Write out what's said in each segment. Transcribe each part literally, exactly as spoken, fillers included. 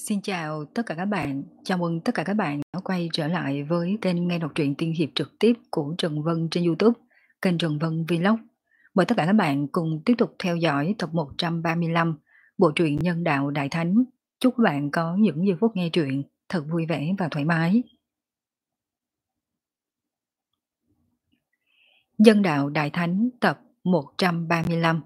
Xin chào tất cả các bạn, chào mừng tất cả các bạn đã quay trở lại với kênh nghe đọc truyện tiên hiệp trực tiếp của Trần Vân trên YouTube, kênh Trần Vân Vlog. Mời tất cả các bạn cùng tiếp tục theo dõi tập một trăm ba mươi lăm bộ truyện Nhân đạo Đại Thánh. Chúc các bạn có những giây phút nghe truyện thật vui vẻ và thoải mái. Nhân đạo Đại Thánh tập một trăm ba mươi lăm.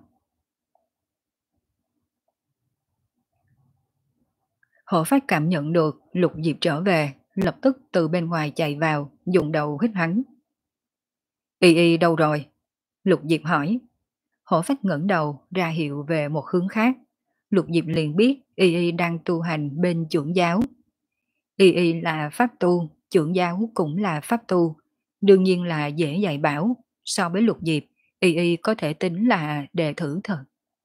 Hổ Phát cảm nhận được Lục Diệp trở về, lập tức từ bên ngoài chạy vào, dùng đầu hít hắn. Y Y đâu rồi? Lục Diệp hỏi. Hổ Phách ngẩng đầu ra hiệu về một hướng khác. Lục Diệp liền biết Y Y đang tu hành bên trưởng giáo. Y Y là pháp tu, trưởng giáo cũng là pháp tu, đương nhiên là dễ dạy bảo. So với Lục Diệp, Y Y có thể tính là đệ tử thật.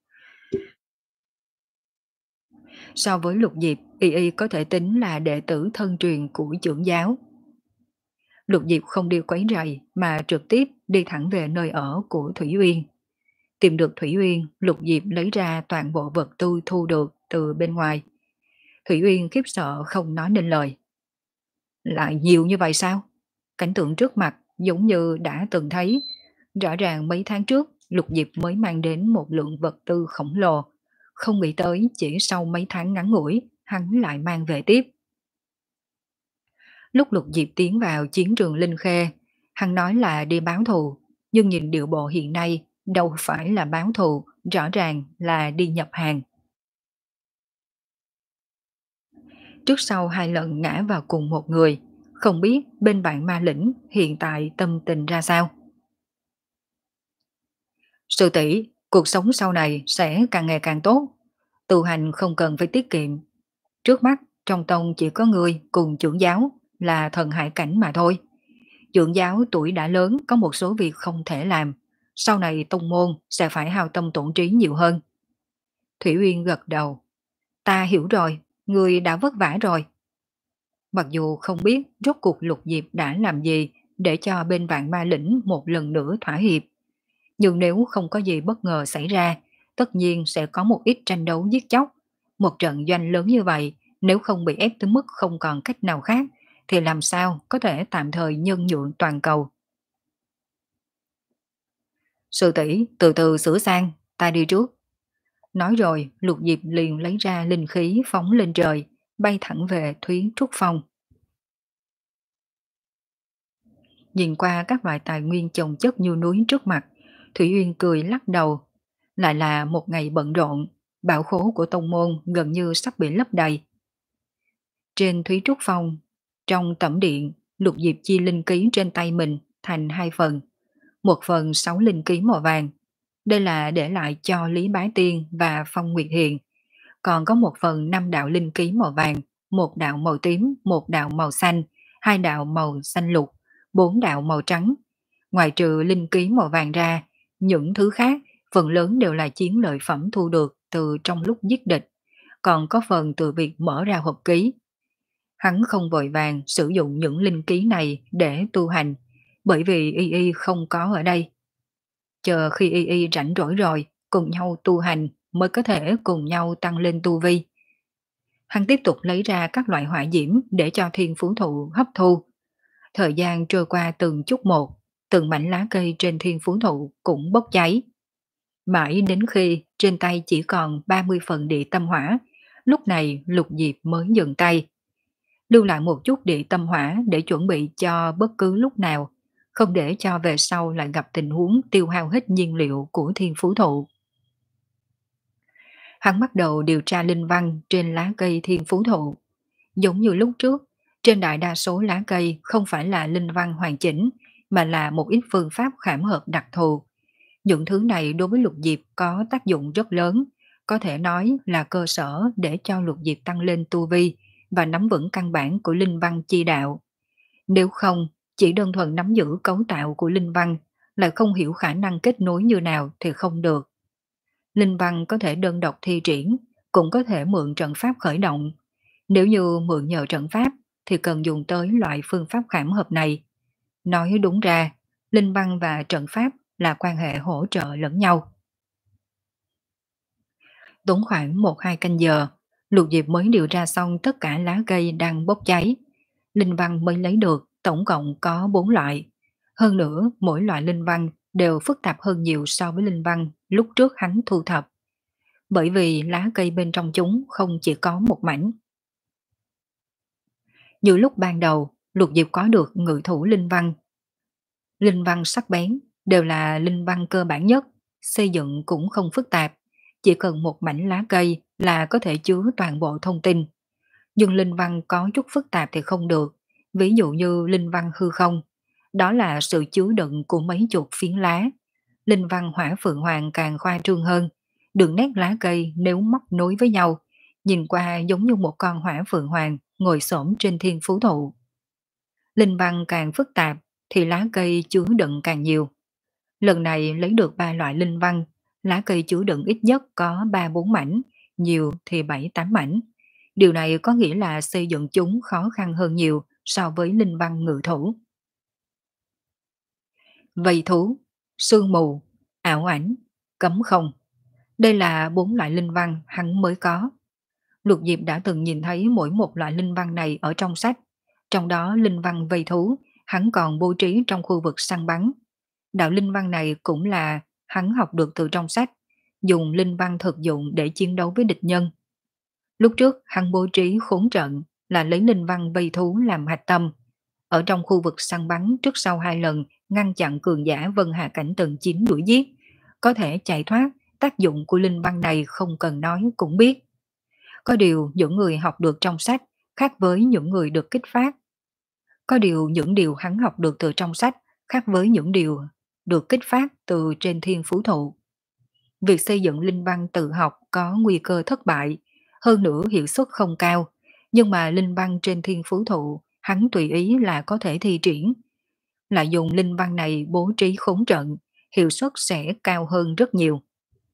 So với Lục Diệp, Y Y có thể tính là đệ tử thân truyền của trưởng giáo. Lục Diệp không đi quấy rầy mà trực tiếp đi thẳng về nơi ở của Thủy Uyên. Tìm được Thủy Uyên, Lục Diệp lấy ra toàn bộ vật tư thu được từ bên ngoài. Thủy Uyên khiếp sợ không nói nên lời. Lại nhiều như vậy sao? Cảnh tượng trước mặt giống như đã từng thấy. Rõ ràng mấy tháng trước, Lục Diệp mới mang đến một lượng vật tư khổng lồ. Không nghĩ tới chỉ sau mấy tháng ngắn ngủi, hắn lại mang về tiếp. Lúc Lục Diệp tiến vào chiến trường Linh Khê, hắn nói là đi báo thù, nhưng nhìn điệu bộ hiện nay đâu phải là báo thù, rõ ràng là đi nhập hàng. Trước sau hai lần ngã vào cùng một người, không biết bên bạn ma lĩnh hiện tại tâm tình ra sao. Sư tỷ, cuộc sống sau này sẽ càng ngày càng tốt, tu hành không cần phải tiết kiệm. Trước mắt trong tông chỉ có người cùng trưởng giáo là thần hải cảnh mà thôi. Trưởng giáo tuổi đã lớn có một số việc không thể làm, sau này tông môn sẽ phải hao tâm tổn trí nhiều hơn. Thủy Uyên gật đầu. Ta hiểu rồi, người đã vất vả rồi. Mặc dù không biết rốt cuộc Lục Diệp đã làm gì để cho bên vạn ma lĩnh một lần nữa thỏa hiệp, nhưng nếu không có gì bất ngờ xảy ra, tất nhiên sẽ có một ít tranh đấu giết chóc. Một trận doanh lớn như vậy, nếu không bị ép tới mức không còn cách nào khác, thì làm sao có thể tạm thời nhân nhượng toàn cầu. Sư tỷ từ từ sửa sang, ta đi trước. Nói rồi, Lục Diệp liền lấy ra linh khí phóng lên trời, bay thẳng về Thúy Trúc Phong. Nhìn qua các loại tài nguyên chồng chất như núi trước mặt, Thủy Uyên cười lắc đầu. Lại là một ngày bận rộn, bảo khố của tông môn gần như sắp bị lấp đầy. Trên Thúy Trúc Phong, trong tẩm điện, Lục Diệp chia linh ký trên tay mình thành hai phần. Một phần sáu linh ký màu vàng. Đây là để lại cho Lý Bá Tiên và Phong Nguyệt Hiền. Còn có một phần năm đạo linh ký màu vàng, một đạo màu tím, một đạo màu xanh, hai đạo màu xanh lục, bốn đạo màu trắng. Ngoài trừ linh ký màu vàng ra, những thứ khác phần lớn đều là chiến lợi phẩm thu được từ trong lúc giết địch, còn có phần từ việc mở ra hộp ký. Hắn không vội vàng sử dụng những linh ký này để tu hành, bởi vì Y Y không có ở đây. Chờ khi Y Y rảnh rỗi rồi, cùng nhau tu hành mới có thể cùng nhau tăng lên tu vi. Hắn tiếp tục lấy ra các loại hỏa diễm để cho thiên phú thụ hấp thu. Thời gian trôi qua từng chút một, từng mảnh lá cây trên thiên phú thụ cũng bốc cháy. Mãi đến khi trên tay chỉ còn ba mươi phần địa tâm hỏa, lúc này Lục Diệp mới dừng tay. Lưu lại một chút địa tâm hỏa để chuẩn bị cho bất cứ lúc nào, không để cho về sau lại gặp tình huống tiêu hao hết nhiên liệu của thiên phú thụ. Hắn bắt đầu điều tra linh văn trên lá cây thiên phú thụ. Giống như lúc trước, trên đại đa số lá cây không phải là linh văn hoàn chỉnh, mà là một ít phương pháp khảm hợp đặc thù. Những thứ này đối với Lục Diệp có tác dụng rất lớn, có thể nói là cơ sở để cho Lục Diệp tăng lên tu vi và nắm vững căn bản của linh văn chi đạo. Nếu không, chỉ đơn thuần nắm giữ cấu tạo của linh văn, lại không hiểu khả năng kết nối như nào thì không được. Linh văn có thể đơn độc thi triển, cũng có thể mượn trận pháp khởi động. Nếu như mượn nhờ trận pháp thì cần dùng tới loại phương pháp khảm hợp này. Nói đúng ra, linh văn và trận pháp là quan hệ hỗ trợ lẫn nhau. Tốn khoảng một hai canh giờ, Lục Diệp mới điều tra xong tất cả lá cây đang bốc cháy. Linh văn mới lấy được tổng cộng có bốn loại. Hơn nữa, mỗi loại linh văn đều phức tạp hơn nhiều so với linh văn lúc trước hắn thu thập. Bởi vì lá cây bên trong chúng không chỉ có một mảnh. Như lúc ban đầu, Lục Diệp có được ngự thủ linh văn. Linh văn sắc bén đều là linh văn cơ bản nhất, xây dựng cũng không phức tạp. Chỉ cần một mảnh lá cây là có thể chứa toàn bộ thông tin. Nhưng linh văn có chút phức tạp thì không được, ví dụ như linh văn hư không, đó là sự chứa đựng của mấy chục phiến lá. Linh văn hỏa phượng hoàng càng khoa trương hơn, đường nét lá cây nếu móc nối với nhau, nhìn qua giống như một con hỏa phượng hoàng ngồi xổm trên thiên phú thụ. Linh văn càng phức tạp thì lá cây chứa đựng càng nhiều. Lần này lấy được ba loại linh văn, lá cây chứa đựng ít nhất có ba bốn mảnh, nhiều thì bảy tám mảnh. Điều này có nghĩa là xây dựng chúng khó khăn hơn nhiều so với linh văn ngự thủ. Vây thú, sương mù, ảo ảnh, cấm không. Đây là bốn loại linh văn hắn mới có. Lục Diệp đã từng nhìn thấy mỗi một loại linh văn này ở trong sách. Trong đó linh văn vây thú, hắn còn bố trí trong khu vực săn bắn. Đạo linh văn này cũng là hắn học được từ trong sách, dùng linh văn thực dụng để chiến đấu với địch nhân. Lúc trước hắn bố trí khốn trận là lấy linh văn vây thú làm hạch tâm. Ở trong khu vực săn bắn trước sau hai lần ngăn chặn cường giả Vân Hà Cảnh tầng chín đuổi giết. Có thể chạy thoát, tác dụng của linh văn này không cần nói cũng biết. Có điều những người học được trong sách khác với những người được kích phát. Có điều những điều hắn học được từ trong sách khác với những điều được kích phát từ trên thiên phú thụ. Việc xây dựng linh văn tự học có nguy cơ thất bại, hơn nữa hiệu suất không cao, nhưng mà linh văn trên thiên phú thụ hắn tùy ý là có thể thi triển. Lại dùng linh văn này bố trí khốn trận, hiệu suất sẽ cao hơn rất nhiều.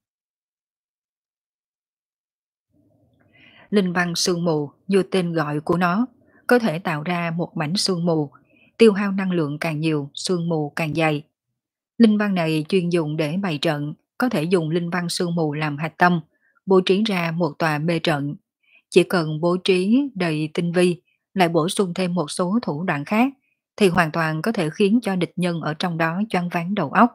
Linh văn sương mù như tên gọi của nó, có thể tạo ra một mảnh sương mù, tiêu hao năng lượng càng nhiều, sương mù càng dày. Linh văn này chuyên dùng để bày trận, có thể dùng linh văn sương mù làm hạch tâm, bố trí ra một tòa mê trận. Chỉ cần bố trí đầy tinh vi, lại bổ sung thêm một số thủ đoạn khác, thì hoàn toàn có thể khiến cho địch nhân ở trong đó choáng váng đầu óc.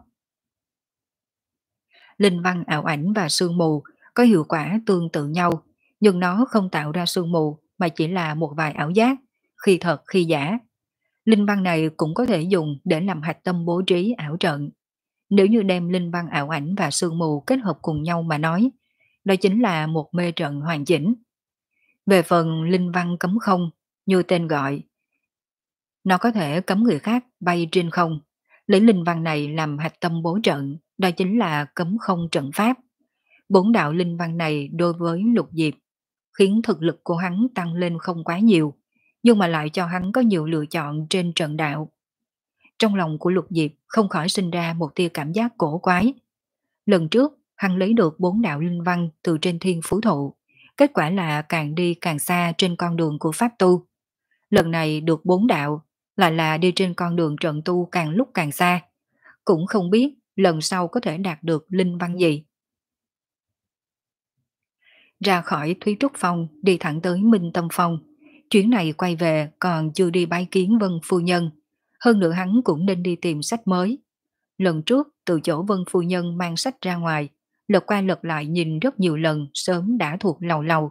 Linh văn ảo ảnh và sương mù có hiệu quả tương tự nhau, nhưng nó không tạo ra sương mù mà chỉ là một vài ảo giác, khi thật khi giả. Linh văn này cũng có thể dùng để làm hạch tâm bố trí ảo trận. Nếu như đem linh văn ảo ảnh và sương mù kết hợp cùng nhau mà nói, đó chính là một mê trận hoàn chỉnh. Về phần linh văn cấm không, như tên gọi, nó có thể cấm người khác bay trên không. Lấy linh văn này làm hạch tâm bố trận, đó chính là cấm không trận pháp. Bốn đạo linh văn này đối với Lục Diệp khiến thực lực của hắn tăng lên không quá nhiều, nhưng mà lại cho hắn có nhiều lựa chọn trên trận đạo. Trong lòng của Lục Diệp không khỏi sinh ra một tia cảm giác cổ quái. Lần trước, hắn lấy được bốn đạo linh văn từ trên thiên phú thụ, kết quả là càng đi càng xa trên con đường của pháp tu. Lần này được bốn đạo, lại là đi trên con đường trận tu càng lúc càng xa. Cũng không biết lần sau có thể đạt được linh văn gì. Ra khỏi Thúy Trúc Phong đi thẳng tới Minh Tâm Phong. Chuyến này quay về còn chưa đi bái kiến Vân Phu Nhân. Hơn nữa hắn cũng nên đi tìm sách mới. Lần trước từ chỗ Vân Phu Nhân mang sách ra ngoài, lật qua lật lại nhìn rất nhiều lần sớm đã thuộc lầu lầu.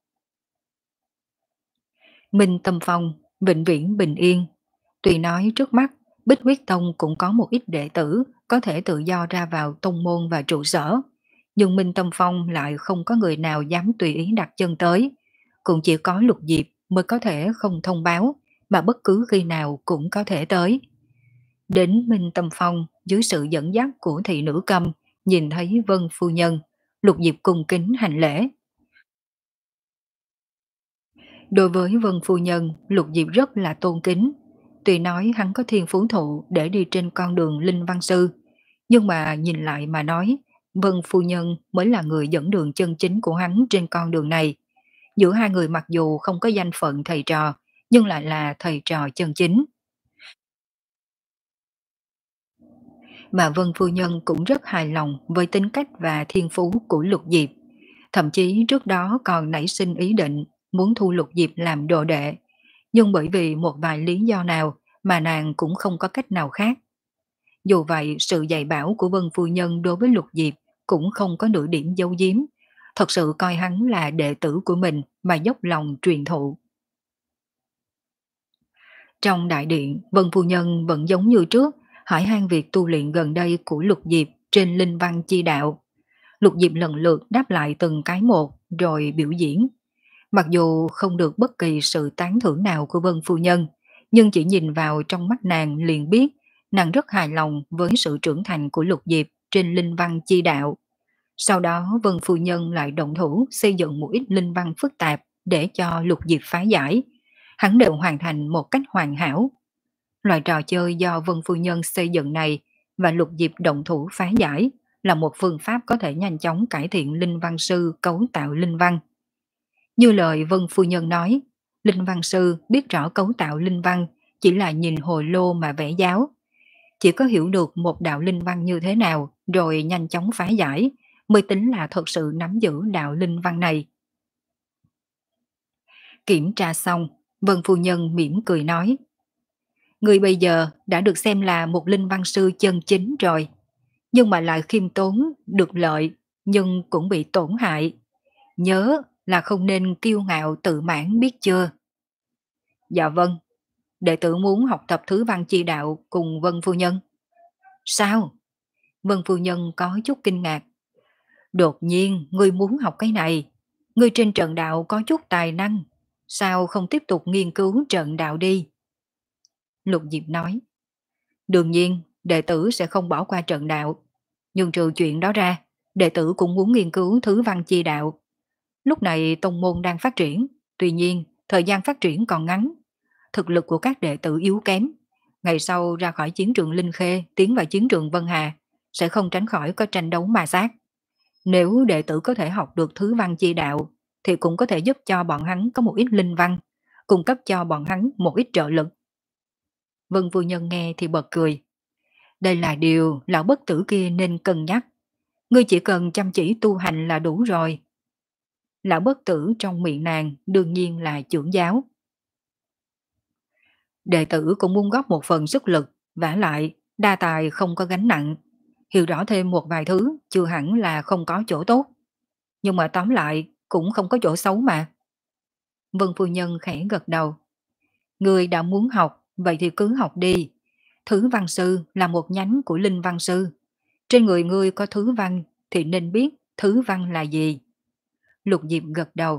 Minh Tâm Phong, vĩnh viễn bình yên. Tuy nói trước mắt, Bích Huyết Tông cũng có một ít đệ tử có thể tự do ra vào tông môn và trụ sở. Nhưng Minh Tâm Phong lại không có người nào dám tùy ý đặt chân tới. Cũng chỉ có Lục Diệp mới có thể không thông báo, mà bất cứ khi nào cũng có thể tới. Đến Minh Tâm Phong dưới sự dẫn dắt của thị nữ Câm, nhìn thấy Vân Phu Nhân, Lục Diệp cung kính hành lễ. Đối với Vân Phu Nhân, Lục Diệp rất là tôn kính. Tuy nói hắn có thiên phú thụ để đi trên con đường Linh Văn Sư, nhưng mà nhìn lại mà nói, Vân Phu Nhân mới là người dẫn đường chân chính của hắn trên con đường này. Giữa hai người mặc dù không có danh phận thầy trò, nhưng lại là thầy trò chân chính. Mà Vân Phu Nhân cũng rất hài lòng với tính cách và thiên phú của Lục Diệp. Thậm chí trước đó còn nảy sinh ý định muốn thu Lục Diệp làm đồ đệ, nhưng bởi vì một vài lý do nào mà nàng cũng không có cách nào khác. Dù vậy, sự dạy bảo của Vân Phu Nhân đối với Lục Diệp cũng không có nửa điểm giấu giếm, thật sự coi hắn là đệ tử của mình mà dốc lòng truyền thụ. Trong đại điện, Vân Phu Nhân vẫn giống như trước, hỏi han việc tu luyện gần đây của Lục Diệp trên linh văn chi đạo. Lục Diệp lần lượt đáp lại từng cái một rồi biểu diễn. Mặc dù không được bất kỳ sự tán thưởng nào của Vân Phu Nhân, nhưng chỉ nhìn vào trong mắt nàng liền biết nàng rất hài lòng với sự trưởng thành của Lục Diệp trên linh văn chi đạo. Sau đó Vân Phu Nhân lại động thủ xây dựng một ít linh văn phức tạp để cho Lục Diệp phá giải. Hắn đều hoàn thành một cách hoàn hảo. Loại trò chơi do Vân Phu Nhân xây dựng này và Lục Diệp động thủ phá giải là một phương pháp có thể nhanh chóng cải thiện linh văn sư cấu tạo linh văn. Như lời Vân Phu Nhân nói, linh văn sư biết rõ cấu tạo linh văn chỉ là nhìn hồ lô mà vẽ giáo. Chỉ có hiểu được một đạo linh văn như thế nào rồi nhanh chóng phá giải mới tính là thật sự nắm giữ đạo linh văn này. Kiểm tra xong, Vân Phu Nhân mỉm cười nói: người bây giờ đã được xem là một linh văn sư chân chính rồi, nhưng mà lại khiêm tốn, được lợi, nhưng cũng bị tổn hại. Nhớ là không nên kiêu ngạo tự mãn biết chưa? Dạ vâng, đệ tử muốn học tập thứ văn chi đạo cùng Vân Phu Nhân. Sao? Vân Phu Nhân có chút kinh ngạc. Đột nhiên ngươi muốn học cái này, ngươi trên trận đạo có chút tài năng, sao không tiếp tục nghiên cứu trận đạo đi? Lục Diệp nói, đương nhiên đệ tử sẽ không bỏ qua trận đạo, nhưng trừ chuyện đó ra, đệ tử cũng muốn nghiên cứu thứ văn chi đạo. Lúc này tông môn đang phát triển, tuy nhiên thời gian phát triển còn ngắn, thực lực của các đệ tử yếu kém. Ngày sau ra khỏi chiến trường Linh Khê tiến vào chiến trường Vân Hà, sẽ không tránh khỏi có tranh đấu ma sát. Nếu đệ tử có thể học được thứ văn chi đạo, thì cũng có thể giúp cho bọn hắn có một ít linh văn, cung cấp cho bọn hắn một ít trợ lực. Vân Phu Nhân nghe thì bật cười. Đây là điều lão bất tử kia nên cân nhắc. Ngươi chỉ cần chăm chỉ tu hành là đủ rồi. Lão bất tử trong miệng nàng đương nhiên là trưởng giáo. Đệ tử cũng muốn góp một phần sức lực, vả lại đa tài không có gánh nặng. Hiểu rõ thêm một vài thứ chưa hẳn là không có chỗ tốt. Nhưng mà tóm lại cũng không có chỗ xấu mà. Vân Phu Nhân khẽ gật đầu. Ngươi đã muốn học, vậy thì cứ học đi. Thứ văn sư là một nhánh của linh văn sư. Trên người ngươi có thứ văn thì nên biết thứ văn là gì. Lục Diệp gật đầu.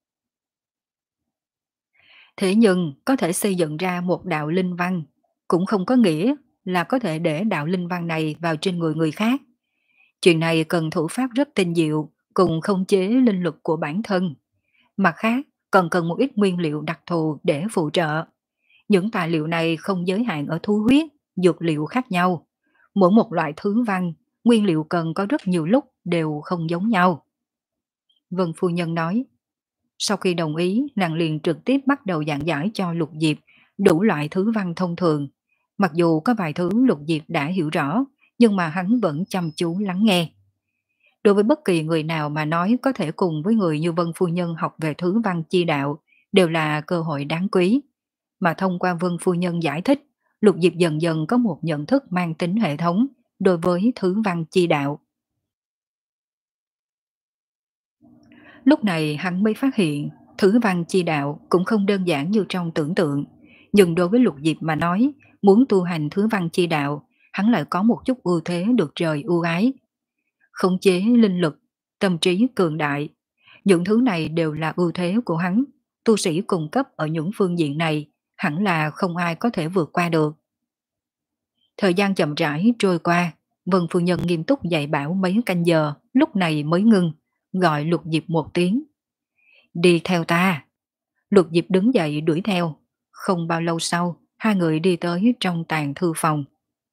Thế nhưng có thể xây dựng ra một đạo linh văn cũng không có nghĩa là có thể để đạo linh văn này vào trên người người khác. Chuyện này cần thủ pháp rất tinh diệu cùng khống chế linh lực của bản thân. Mặt khác còn cần một ít nguyên liệu đặc thù để phụ trợ. Những tài liệu này không giới hạn ở thú huyết, dược liệu khác nhau. Mỗi một loại thứ văn, nguyên liệu cần có rất nhiều lúc đều không giống nhau. Vân Phu Nhân nói. Sau khi đồng ý, nàng liền trực tiếp bắt đầu giảng giải cho Lục Diệp đủ loại thứ văn thông thường. Mặc dù có vài thứ Lục Diệp đã hiểu rõ, nhưng mà hắn vẫn chăm chú lắng nghe. Đối với bất kỳ người nào mà nói có thể cùng với người như Vân Phu Nhân học về thứ văn chi đạo, đều là cơ hội đáng quý. Mà thông qua Vân Phu Nhân giải thích, Lục Diệp dần dần có một nhận thức mang tính hệ thống đối với thứ văn chi đạo. Lúc này hắn mới phát hiện thứ văn chi đạo cũng không đơn giản như trong tưởng tượng. Nhưng đối với Lục Diệp mà nói, muốn tu hành thứ văn chi đạo, hắn lại có một chút ưu thế được trời ưu ái. Khống chế linh lực, tâm trí cường đại. Những thứ này đều là ưu thế của hắn. Tu sĩ cung cấp ở những phương diện này, hẳn là không ai có thể vượt qua được. Thời gian chậm rãi trôi qua, Vân Phu Nhân nghiêm túc dạy bảo mấy canh giờ, lúc này mới ngưng, gọi Lục Diệp một tiếng. Đi theo ta. Lục Diệp đứng dậy đuổi theo. Không bao lâu sau, hai người đi tới trong tàng thư phòng.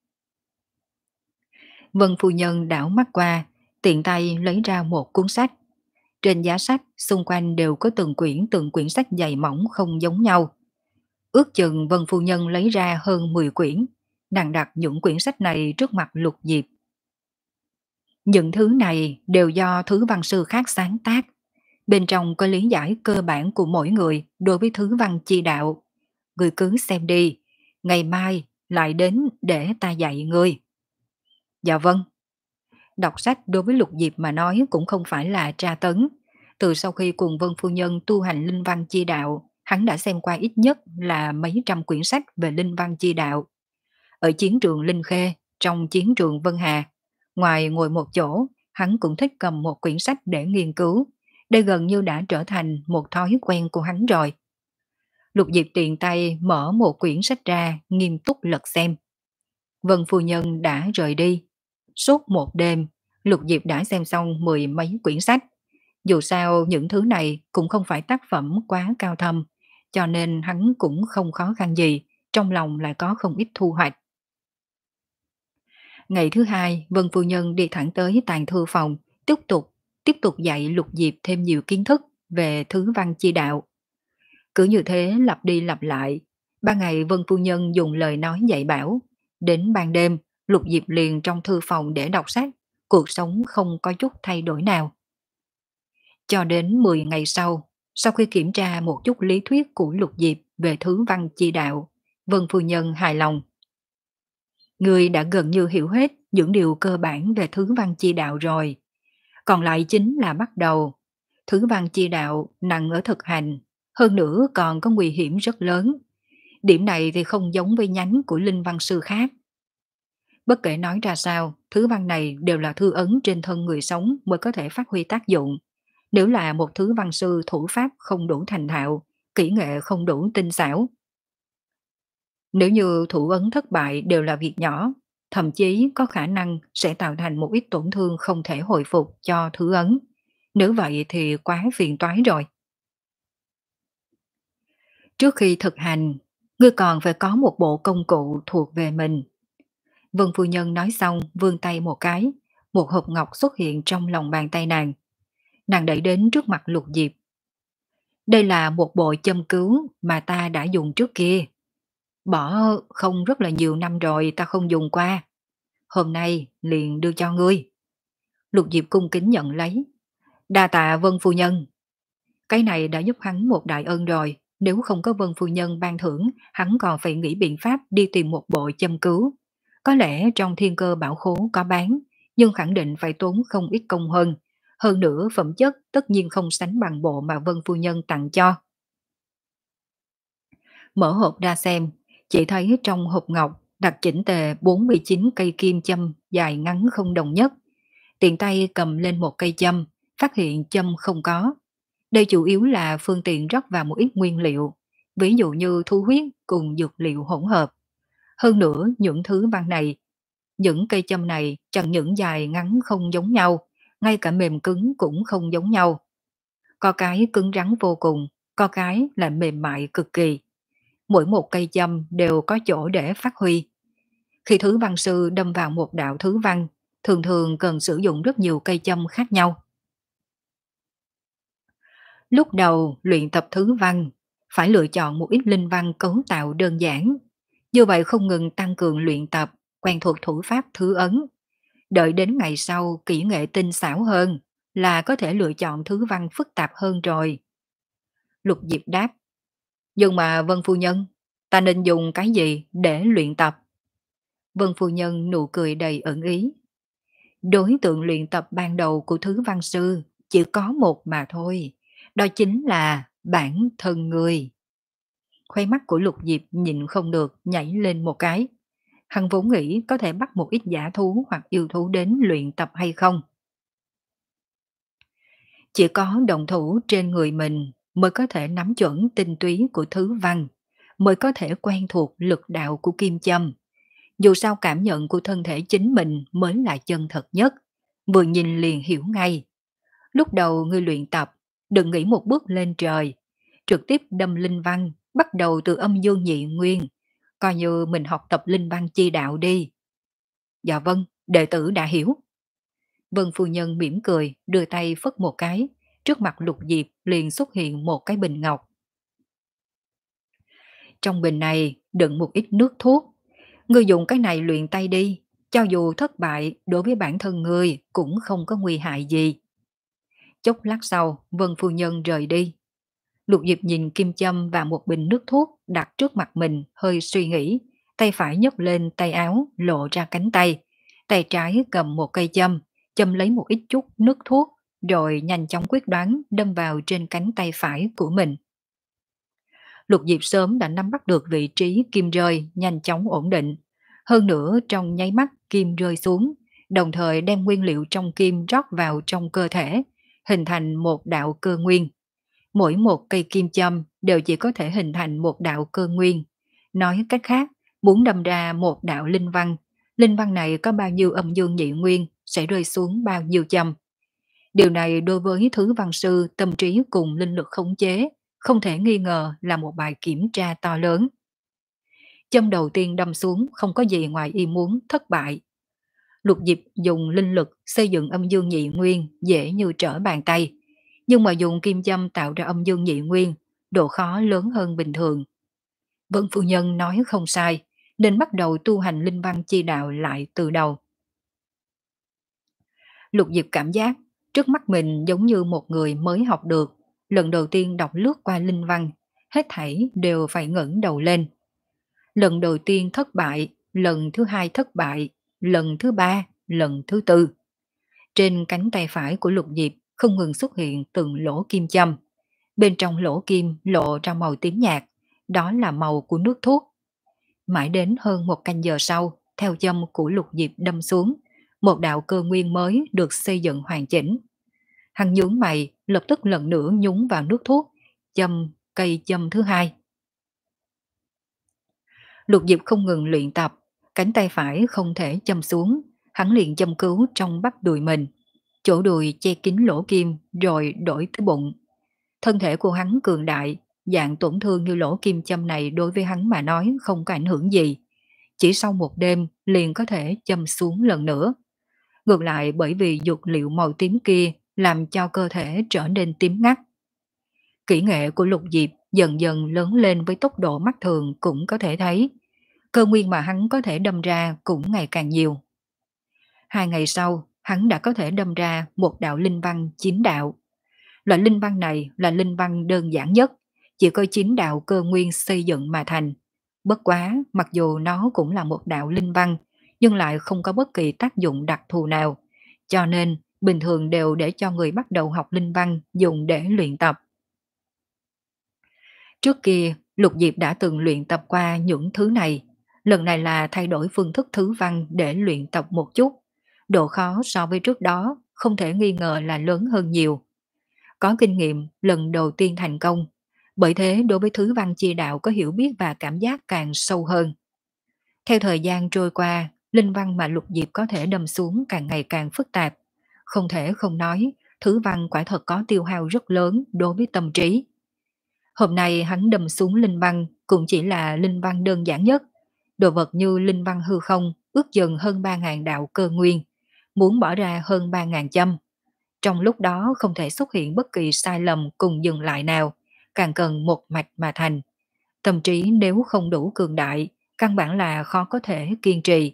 Vân Phu Nhân đảo mắt qua, tiện tay lấy ra một cuốn sách. Trên giá sách, xung quanh đều có từng quyển từng quyển sách dày mỏng không giống nhau. Ước chừng Vân Phu Nhân lấy ra hơn mười quyển, nàng đặt những quyển sách này trước mặt Lục Diệp. Những thứ này đều do thứ văn sư khác sáng tác. Bên trong có lý giải cơ bản của mỗi người đối với thứ văn chi đạo. Ngươi cứ xem đi, ngày mai lại đến để ta dạy ngươi. Dạ vâng. Đọc sách đối với Lục Diệp mà nói cũng không phải là tra tấn. Từ sau khi cùng Vân Phu Nhân tu hành linh văn chi đạo, hắn đã xem qua ít nhất là mấy trăm quyển sách về linh văn chi đạo. Ở chiến trường Linh Khê, trong chiến trường Vân Hà, ngoài ngồi một chỗ, hắn cũng thích cầm một quyển sách để nghiên cứu. Đây gần như đã trở thành một thói quen của hắn rồi. Lục Diệp tiện tay mở một quyển sách ra, nghiêm túc lật xem. Vân Phu Nhân đã rời đi. Suốt một đêm, Lục Diệp đã xem xong mười mấy quyển sách. Dù sao những thứ này cũng không phải tác phẩm quá cao thâm, cho nên hắn cũng không khó khăn gì, trong lòng lại có không ít thu hoạch. Ngày thứ hai, Vân Phu Nhân đi thẳng tới tàng thư phòng, tiếp tục tiếp tục dạy Lục Diệp thêm nhiều kiến thức về thứ văn chi đạo. Cứ như thế lặp đi lặp lại, ban ngày Vân Phu Nhân dùng lời nói dạy bảo, đến ban đêm Lục Diệp liền trong thư phòng để đọc sách, cuộc sống không có chút thay đổi nào. Cho đến mười ngày sau, sau khi kiểm tra một chút lý thuyết của Lục Diệp về thứ văn chi đạo, Vân Phu Nhân hài lòng. Người đã gần như hiểu hết những điều cơ bản về thứ văn chi đạo rồi. Còn lại chính là bắt đầu. Thứ văn chi đạo nặng ở thực hành, hơn nữa còn có nguy hiểm rất lớn. Điểm này thì không giống với nhánh của linh văn sư khác. Bất kể nói ra sao, thứ văn này đều là thư ấn trên thân người sống mới có thể phát huy tác dụng. Nếu là một thứ văn sư thủ pháp không đủ thành thạo, kỹ nghệ không đủ tinh xảo. Nếu như thủ ấn thất bại đều là việc nhỏ, thậm chí có khả năng sẽ tạo thành một ít tổn thương không thể hồi phục cho thứ ấn. Nếu vậy thì quá phiền toái rồi. Trước khi thực hành, ngươi còn phải có một bộ công cụ thuộc về mình. Vân Phu Nhân nói xong vươn tay một cái, một hộp ngọc xuất hiện trong lòng bàn tay nàng. Nàng đẩy đến trước mặt Lục Diệp. Đây là một bộ châm cứu mà ta đã dùng trước kia. Bỏ không rất là nhiều năm rồi ta không dùng qua. Hôm nay liền đưa cho ngươi. Lục Diệp cung kính nhận lấy. Đa tạ Vân Phu Nhân. Cái này đã giúp hắn một đại ân rồi. Nếu không có Vân Phu Nhân ban thưởng, hắn còn phải nghĩ biện pháp đi tìm một bộ châm cứu. Có lẽ trong thiên cơ bảo khố có bán, nhưng khẳng định phải tốn không ít công hơn. Hơn nữa phẩm chất tất nhiên không sánh bằng bộ mà Vân Phu Nhân tặng cho. Mở hộp ra xem, chỉ thấy trong hộp ngọc đặt chỉnh tề bốn mươi chín cây kim châm dài ngắn không đồng nhất. Tiện tay cầm lên một cây châm, phát hiện châm không có. Đây chủ yếu là phương tiện rót vào một ít nguyên liệu, ví dụ như thu huyết cùng dược liệu hỗn hợp. Hơn nữa những thứ văn này, những cây châm này chẳng những dài ngắn không giống nhau, ngay cả mềm cứng cũng không giống nhau. Có cái cứng rắn vô cùng, có cái là mềm mại cực kỳ. Mỗi một cây châm đều có chỗ để phát huy. Khi thứ văn sư đâm vào một đạo thứ văn, thường thường cần sử dụng rất nhiều cây châm khác nhau. Lúc đầu luyện tập thứ văn, phải lựa chọn một ít linh văn cấu tạo đơn giản. Như vậy không ngừng tăng cường luyện tập, quen thuộc thủ pháp thứ ấn. Đợi đến ngày sau kỹ nghệ tinh xảo hơn, là có thể lựa chọn thứ văn phức tạp hơn rồi. Lục Diệp đáp. Nhưng mà Vân Phu Nhân, ta nên dùng cái gì để luyện tập? Vân Phu Nhân nụ cười đầy ẩn ý. Đối tượng luyện tập ban đầu của thứ văn sư chỉ có một mà thôi. Đó chính là bản thân người. Khóe mắt của Lục Diệp nhịn không được nhảy lên một cái. Hắn vốn nghĩ có thể bắt một ít giả thú hoặc yêu thú đến luyện tập hay không. Chỉ có động thủ trên người mình mới có thể nắm chuẩn tinh túy của thứ văn, mới có thể quen thuộc lực đạo của kim châm. Dù sao cảm nhận của thân thể chính mình mới là chân thật nhất, vừa nhìn liền hiểu ngay. Lúc đầu ngươi luyện tập, đừng nghĩ một bước lên trời, trực tiếp đâm linh văn, bắt đầu từ âm dương nhị nguyên, coi như mình học tập linh văn chi đạo đi. Dạ vâng, đệ tử đã hiểu. Vân Phu Nhân mỉm cười, đưa tay phất một cái, trước mặt Lục Diệp liền xuất hiện một cái bình ngọc. Trong bình này đựng một ít nước thuốc, ngươi dùng cái này luyện tay đi, Cho dù thất bại đối với bản thân ngươi cũng không có nguy hại gì. Chốc lát sau, Vân phu nhân rời đi. Lục Diệp nhìn kim châm và một bình nước thuốc đặt trước mặt mình, hơi suy nghĩ, tay phải nhấc lên tay áo lộ ra cánh tay, tay trái cầm một cây châm, châm lấy một ít chút nước thuốc, rồi nhanh chóng quyết đoán đâm vào trên cánh tay phải của mình. Lục Diệp sớm đã nắm bắt được vị trí kim rơi, nhanh chóng ổn định. Hơn nữa trong nháy mắt kim rơi xuống, đồng thời đem nguyên liệu trong kim rót vào trong cơ thể, hình thành một đạo cơ nguyên. Mỗi một cây kim châm đều chỉ có thể hình thành một đạo cơ nguyên. Nói cách khác, muốn đâm ra một đạo linh văn, linh văn này có bao nhiêu âm dương nhị nguyên sẽ rơi xuống bao nhiêu châm. Điều này đối với thứ văn sư tâm trí cùng linh lực khống chế, không thể nghi ngờ là một bài kiểm tra to lớn. Châm đầu tiên đâm xuống không có gì ngoài ý muốn thất bại. Lục Diệp dùng linh lực xây dựng âm dương nhị nguyên dễ như trở bàn tay, nhưng mà dùng kim châm tạo ra âm dương nhị nguyên, độ khó lớn hơn bình thường. Vân phu nhân nói không sai, nên bắt đầu tu hành linh văn chi đạo lại từ đầu. Lục Diệp cảm giác trước mắt mình giống như một người mới học được, lần đầu tiên đọc lướt qua linh văn, hết thảy đều phải ngẩng đầu lên. Lần đầu tiên thất bại, lần thứ hai thất bại, lần thứ ba, lần thứ tư. Trên cánh tay phải của Lục Diệp không ngừng xuất hiện từng lỗ kim châm. Bên trong lỗ kim lộ ra màu tím nhạt, đó là màu của nước thuốc. Mãi đến hơn một canh giờ sau, theo châm của Lục Diệp đâm xuống, một đạo cơ nguyên mới được xây dựng hoàn chỉnh. Hắn nhướng mày, lập tức lần nữa nhúng vào nước thuốc, châm cây châm thứ hai. Lục Diệp không ngừng luyện tập, cánh tay phải không thể châm xuống, hắn liền châm cứu trong bắp đùi mình. Chỗ đùi che kín lỗ kim rồi đổi tới bụng. Thân thể của hắn cường đại, dạng tổn thương như lỗ kim châm này đối với hắn mà nói không có ảnh hưởng gì. Chỉ sau một đêm liền có thể châm xuống lần nữa. Ngược lại bởi vì dược liệu màu tím kia làm cho cơ thể trở nên tím ngắt. Kỹ nghệ của Lục Diệp dần dần lớn lên với tốc độ mắt thường cũng có thể thấy. Cơ nguyên mà hắn có thể đâm ra cũng ngày càng nhiều. Hai ngày sau, hắn đã có thể đâm ra một đạo linh văn chín đạo. Loại linh văn này là linh văn đơn giản nhất, chỉ có chín đạo cơ nguyên xây dựng mà thành. Bất quá, mặc dù nó cũng là một đạo linh văn, nhưng lại không có bất kỳ tác dụng đặc thù nào, cho nên bình thường đều để cho người bắt đầu học linh văn dùng để luyện tập. Trước kia, Lục Diệp đã từng luyện tập qua những thứ này, lần này là thay đổi phương thức thứ văn để luyện tập một chút. Độ khó so với trước đó không thể nghi ngờ là lớn hơn nhiều. Có kinh nghiệm lần đầu tiên thành công, bởi thế đối với thứ văn chi đạo có hiểu biết và cảm giác càng sâu hơn. Theo thời gian trôi qua, linh văn mà Lục Diệp có thể đâm xuống càng ngày càng phức tạp. Không thể không nói, thứ văn quả thật có tiêu hao rất lớn đối với tâm trí. Hôm nay hắn đâm xuống linh văn cũng chỉ là linh văn đơn giản nhất. Đồ vật như linh văn hư không ước chừng hơn ba nghìn đạo cơ nguyên, muốn bỏ ra hơn ba nghìn châm. Trong lúc đó không thể xuất hiện bất kỳ sai lầm cùng dừng lại nào, càng cần một mạch mà thành. Tâm trí nếu không đủ cường đại, căn bản là khó có thể kiên trì.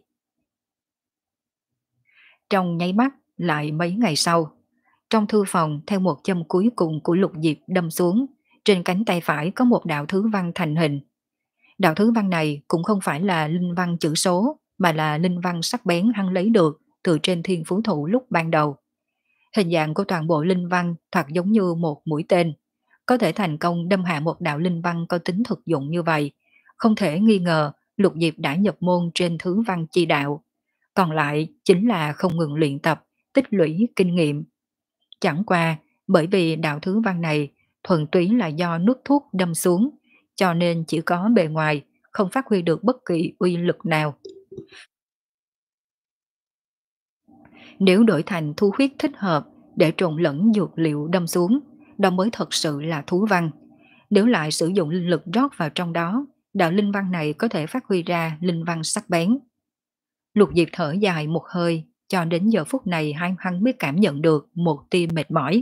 Trong nháy mắt lại mấy ngày sau, trong thư phòng theo một châm cuối cùng của Lục Diệp đâm xuống, trên cánh tay phải có một đạo thứ văn thành hình. Đạo thứ văn này cũng không phải là linh văn chữ số, mà là linh văn sắc bén hắn lấy được từ trên thiên phú thụ lúc ban đầu. Hình dạng của toàn bộ linh văn thoạt giống như một mũi tên. Có thể thành công đâm hạ một đạo linh văn có tính thực dụng như vậy, không thể nghi ngờ Lục Diệp đã nhập môn trên thứ văn chi đạo. Còn lại chính là không ngừng luyện tập, tích lũy kinh nghiệm. Chẳng qua, bởi vì đạo thứ văn này thuần túy là do nước thuốc đâm xuống, cho nên chỉ có bề ngoài, không phát huy được bất kỳ uy lực nào. Nếu đổi thành thu huyết thích hợp để trộn lẫn dược liệu đâm xuống, đó mới thật sự là thú văn. Nếu lại sử dụng linh lực rót vào trong đó, đạo linh văn này có thể phát huy ra linh văn sắc bén. Lục Diệp thở dài một hơi, cho đến giờ phút này hắn hắn mới cảm nhận được một tia mệt mỏi.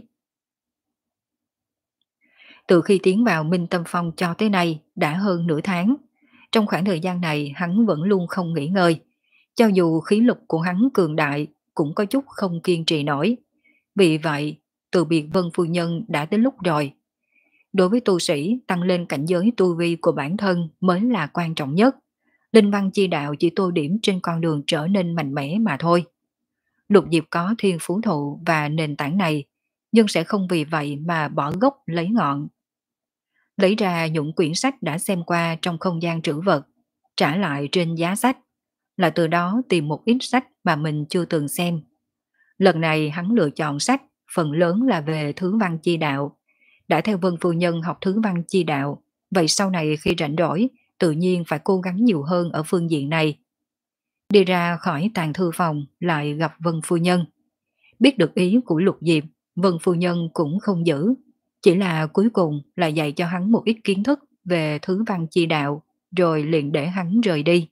Từ khi tiến vào Minh Tâm Phong cho tới nay đã hơn nửa tháng. Trong khoảng thời gian này hắn vẫn luôn không nghỉ ngơi. Cho dù khí lực của hắn cường đại, cũng có chút không kiên trì nổi. Vì vậy, từ biệt Vân Phu Nhân đã đến lúc rồi. Đối với tu sĩ, tăng lên cảnh giới tu vi của bản thân mới là quan trọng nhất. Linh văn chi đạo chỉ tô điểm trên con đường trở nên mạnh mẽ mà thôi. Lục Diệp có thiên phú thụ và nền tảng này, nhưng sẽ không vì vậy mà bỏ gốc lấy ngọn. Lấy ra những quyển sách đã xem qua trong không gian trữ vật, trả lại trên giá sách, là từ đó tìm một ít sách mà mình chưa từng xem. Lần này hắn lựa chọn sách, phần lớn là về thứ văn chi đạo. Đã theo Vân Phu Nhân học thứ văn chi đạo, vậy sau này khi rảnh rỗi, tự nhiên phải cố gắng nhiều hơn ở phương diện này. Đi ra khỏi tàng thư phòng lại gặp Vân Phu Nhân. Biết được ý của Lục Diệp, Vân Phu Nhân cũng không giữ, chỉ là cuối cùng là dạy cho hắn một ít kiến thức về thứ văn chi đạo, rồi liền để hắn rời đi.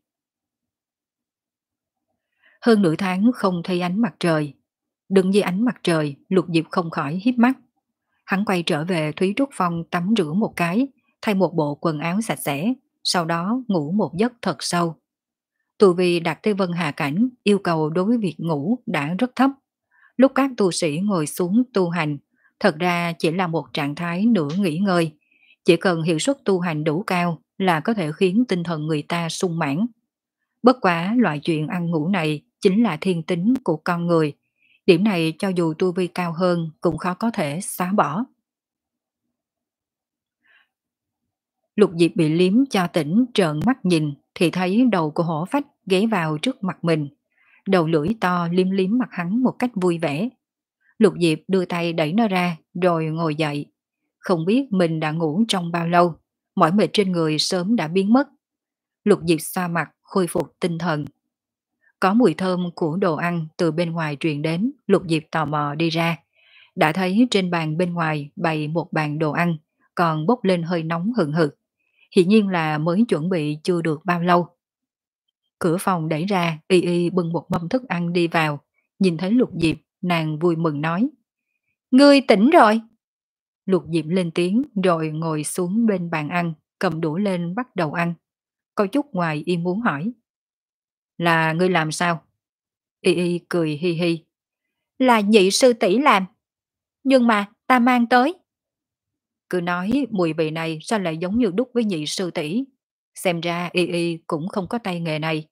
Hơn nửa tháng không thấy ánh mặt trời. Đứng dưới ánh mặt trời, Lục Diệp không khỏi híp mắt. Hắn quay trở về Thúy Trúc Phong tắm rửa một cái, thay một bộ quần áo sạch sẽ, sau đó ngủ một giấc thật sâu. Tu vi đạt tới Vân Hà Cảnh, yêu cầu đối với việc ngủ đã rất thấp. Lúc các tu sĩ ngồi xuống tu hành, thật ra chỉ là một trạng thái nửa nghỉ ngơi. Chỉ cần hiệu suất tu hành đủ cao là có thể khiến tinh thần người ta sung mãn. Bất quá loại chuyện ăn ngủ này chính là thiên tính của con người. Điểm này cho dù tu vi cao hơn cũng khó có thể xóa bỏ. Lục Diệp bị liếm cho tỉnh trợn mắt nhìn thì thấy đầu của hổ phách ghé vào trước mặt mình. Đầu lưỡi to liếm liếm mặt hắn một cách vui vẻ. Lục Diệp đưa tay đẩy nó ra rồi ngồi dậy. Không biết mình đã ngủ trong bao lâu, mỏi mệt trên người sớm đã biến mất. Lục Diệp xoa mặt khôi phục tinh thần. Có mùi thơm của đồ ăn từ bên ngoài truyền đến, Lục Diệp tò mò đi ra. Đã thấy trên bàn bên ngoài bày một bàn đồ ăn, còn bốc lên hơi nóng hừng hực. Hiển nhiên là mới chuẩn bị chưa được bao lâu. Cửa phòng đẩy ra, Y Y bưng một mâm thức ăn đi vào. Nhìn thấy Lục Diệp, nàng vui mừng nói: "Ngươi tỉnh rồi." Lục Diệp lên tiếng rồi ngồi xuống bên bàn ăn, cầm đũa lên bắt đầu ăn. Có chút ngoài ý muốn hỏi: "Là ngươi làm sao?" Y Y cười hi hi: "Là nhị sư tỷ làm, nhưng mà ta mang tới." Cứ nói mùi vị này sao lại giống như đúc với nhị sư tỷ. Xem ra Y Y cũng không có tay nghề này.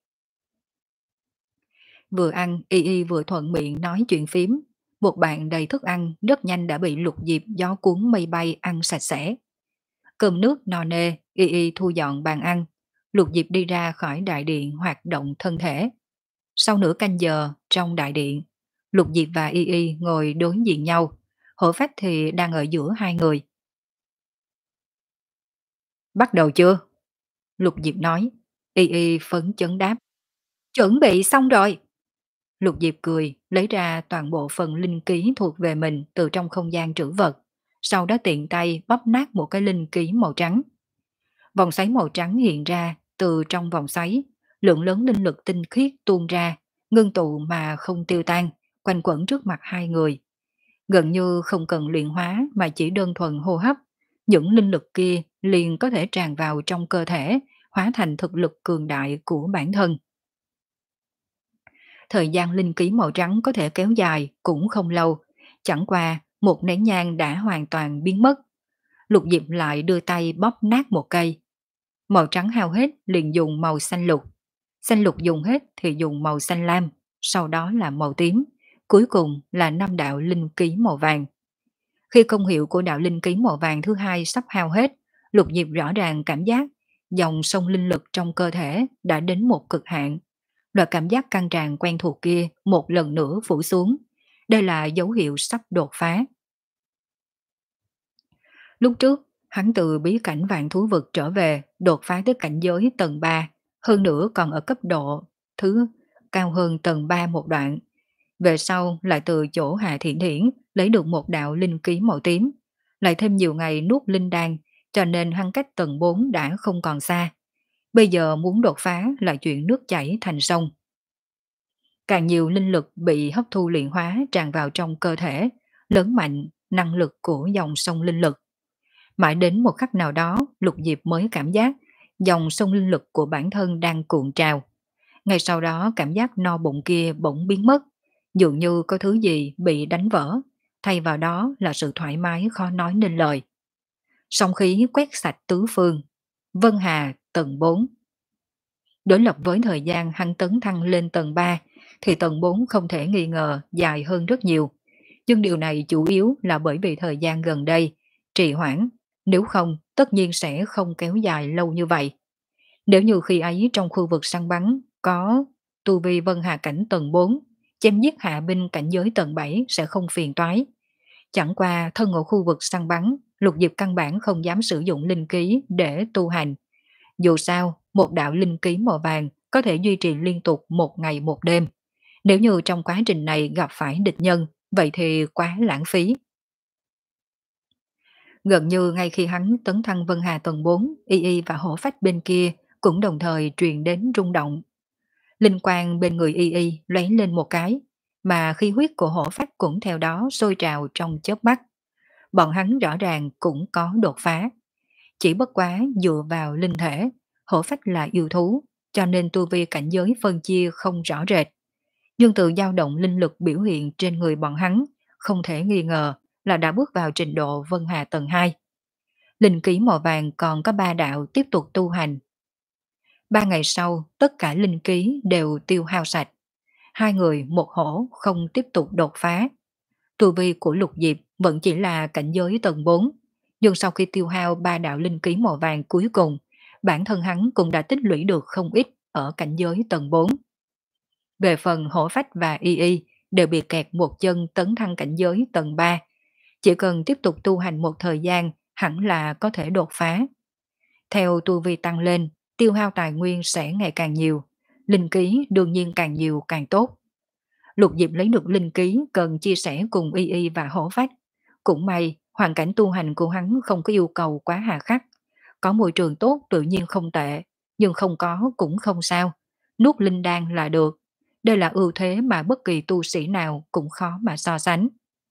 Vừa ăn, Y Y vừa thuận miệng nói chuyện phím. Một bàn đầy thức ăn rất nhanh đã bị Lục Diệp gió cuốn mây bay ăn sạch sẽ. Cơm nước no nê, Y Y thu dọn bàn ăn. Lục Diệp đi ra khỏi đại điện hoạt động thân thể. Sau nửa canh giờ trong đại điện, Lục Diệp và Y Y ngồi đối diện nhau. Hổ phách thì đang ở giữa hai người. "Bắt đầu chưa?" Lục Diệp nói. Y Y phấn chấn đáp: "Chuẩn bị xong rồi." Lục Diệp cười, lấy ra toàn bộ phần linh ký thuộc về mình từ trong không gian trữ vật, sau đó tiện tay bóp nát một cái linh ký màu trắng. Vòng xoáy màu trắng hiện ra, từ trong vòng xoáy, lượng lớn linh lực tinh khiết tuôn ra, ngưng tụ mà không tiêu tan, quanh quẩn trước mặt hai người. Gần như không cần luyện hóa mà chỉ đơn thuần hô hấp, những linh lực kia liền có thể tràn vào trong cơ thể, hóa thành thực lực cường đại của bản thân. Thời gian linh ký màu trắng có thể kéo dài cũng không lâu, chẳng qua một nén nhang đã hoàn toàn biến mất. Lục Diệp lại đưa tay bóp nát một cây. Màu trắng hao hết liền dùng màu xanh lục. Xanh lục dùng hết thì dùng màu xanh lam, sau đó là màu tím, cuối cùng là năm đạo linh ký màu vàng. Khi công hiệu của đạo linh ký màu vàng thứ hai sắp hao hết, Lục Diệp rõ ràng cảm giác dòng sông linh lực trong cơ thể đã đến một cực hạn. Loại cảm giác căng tràn quen thuộc kia một lần nữa phủ xuống. Đây là dấu hiệu sắp đột phá. Lúc trước, hắn từ bí cảnh vạn thú vực trở về, đột phá tới cảnh giới tầng ba, hơn nữa còn ở cấp độ thứ cao hơn tầng ba một đoạn. Về sau lại từ chỗ Hạ Thiển Thiển lấy được một đạo linh ký màu tím, lại thêm nhiều ngày nuốt linh đan, cho nên hắn cách tầng bốn đã không còn xa. Bây giờ muốn đột phá là chuyện nước chảy thành sông. Càng nhiều linh lực bị hấp thu luyện hóa tràn vào trong cơ thể, lớn mạnh năng lực của dòng sông linh lực. Mãi đến một khắc nào đó, Lục Diệp mới cảm giác dòng sông linh lực của bản thân đang cuộn trào. Ngay sau đó cảm giác no bụng kia bỗng biến mất, dường như có thứ gì bị đánh vỡ, thay vào đó là sự thoải mái khó nói nên lời. Song khí quét sạch tứ phương. Vân Hà tầng bốn. Đối lập với thời gian hắn tấn thăng lên tầng ba, thì tầng bốn không thể nghi ngờ dài hơn rất nhiều. Nhưng điều này chủ yếu là bởi vì thời gian gần đây trì hoãn, nếu không tất nhiên sẽ không kéo dài lâu như vậy. Nếu như khi ấy trong khu vực săn bắn có tu vi Vân Hà cảnh tầng bốn, chém giết hạ binh cảnh giới tầng bảy sẽ không phiền toái. Chẳng qua thân ở khu vực săn bắn, Lục Diệp căn bản không dám sử dụng linh khí để tu hành. Dù sao, một đạo linh khí màu vàng có thể duy trì liên tục một ngày một đêm. Nếu như trong quá trình này gặp phải địch nhân, vậy thì quá lãng phí. Gần như ngay khi hắn tấn thăng Vân Hà tầng bốn, Y Y và hổ phách bên kia cũng đồng thời truyền đến rung động. Linh quang bên người Y Y lóe lên một cái, mà khí huyết của hổ phách cũng theo đó sôi trào trong chớp mắt. Bọn hắn rõ ràng cũng có đột phá. Chỉ bất quá dựa vào linh thể, hổ phách là yêu thú, cho nên tu vi cảnh giới phân chia không rõ rệt. Nhưng từ dao động linh lực biểu hiện trên người bọn hắn, không thể nghi ngờ là đã bước vào trình độ Vân Hà tầng hai. Linh ký màu vàng còn có ba đạo tiếp tục tu hành. Ba ngày sau, tất cả linh ký đều tiêu hao sạch. Hai người một hổ không tiếp tục đột phá. Tu vi của Lục Diệp vẫn chỉ là cảnh giới tầng bốn, nhưng sau khi tiêu hao ba đạo linh ký màu vàng cuối cùng, bản thân hắn cũng đã tích lũy được không ít ở cảnh giới tầng bốn. Về phần hổ phách và y y đều bị kẹt một chân tấn thăng cảnh giới tầng ba, chỉ cần tiếp tục tu hành một thời gian hẳn là có thể đột phá. Theo tu vi tăng lên, tiêu hao tài nguyên sẽ ngày càng nhiều, linh ký đương nhiên càng nhiều càng tốt. Lục Diệp lấy được linh ký cần chia sẻ cùng y y và hổ phách. Cũng may, hoàn cảnh tu hành của hắn không có yêu cầu quá hà khắc. Có môi trường tốt tự nhiên không tệ, nhưng không có cũng không sao. Nuốt linh đan là được. Đây là ưu thế mà bất kỳ tu sĩ nào cũng khó mà so sánh.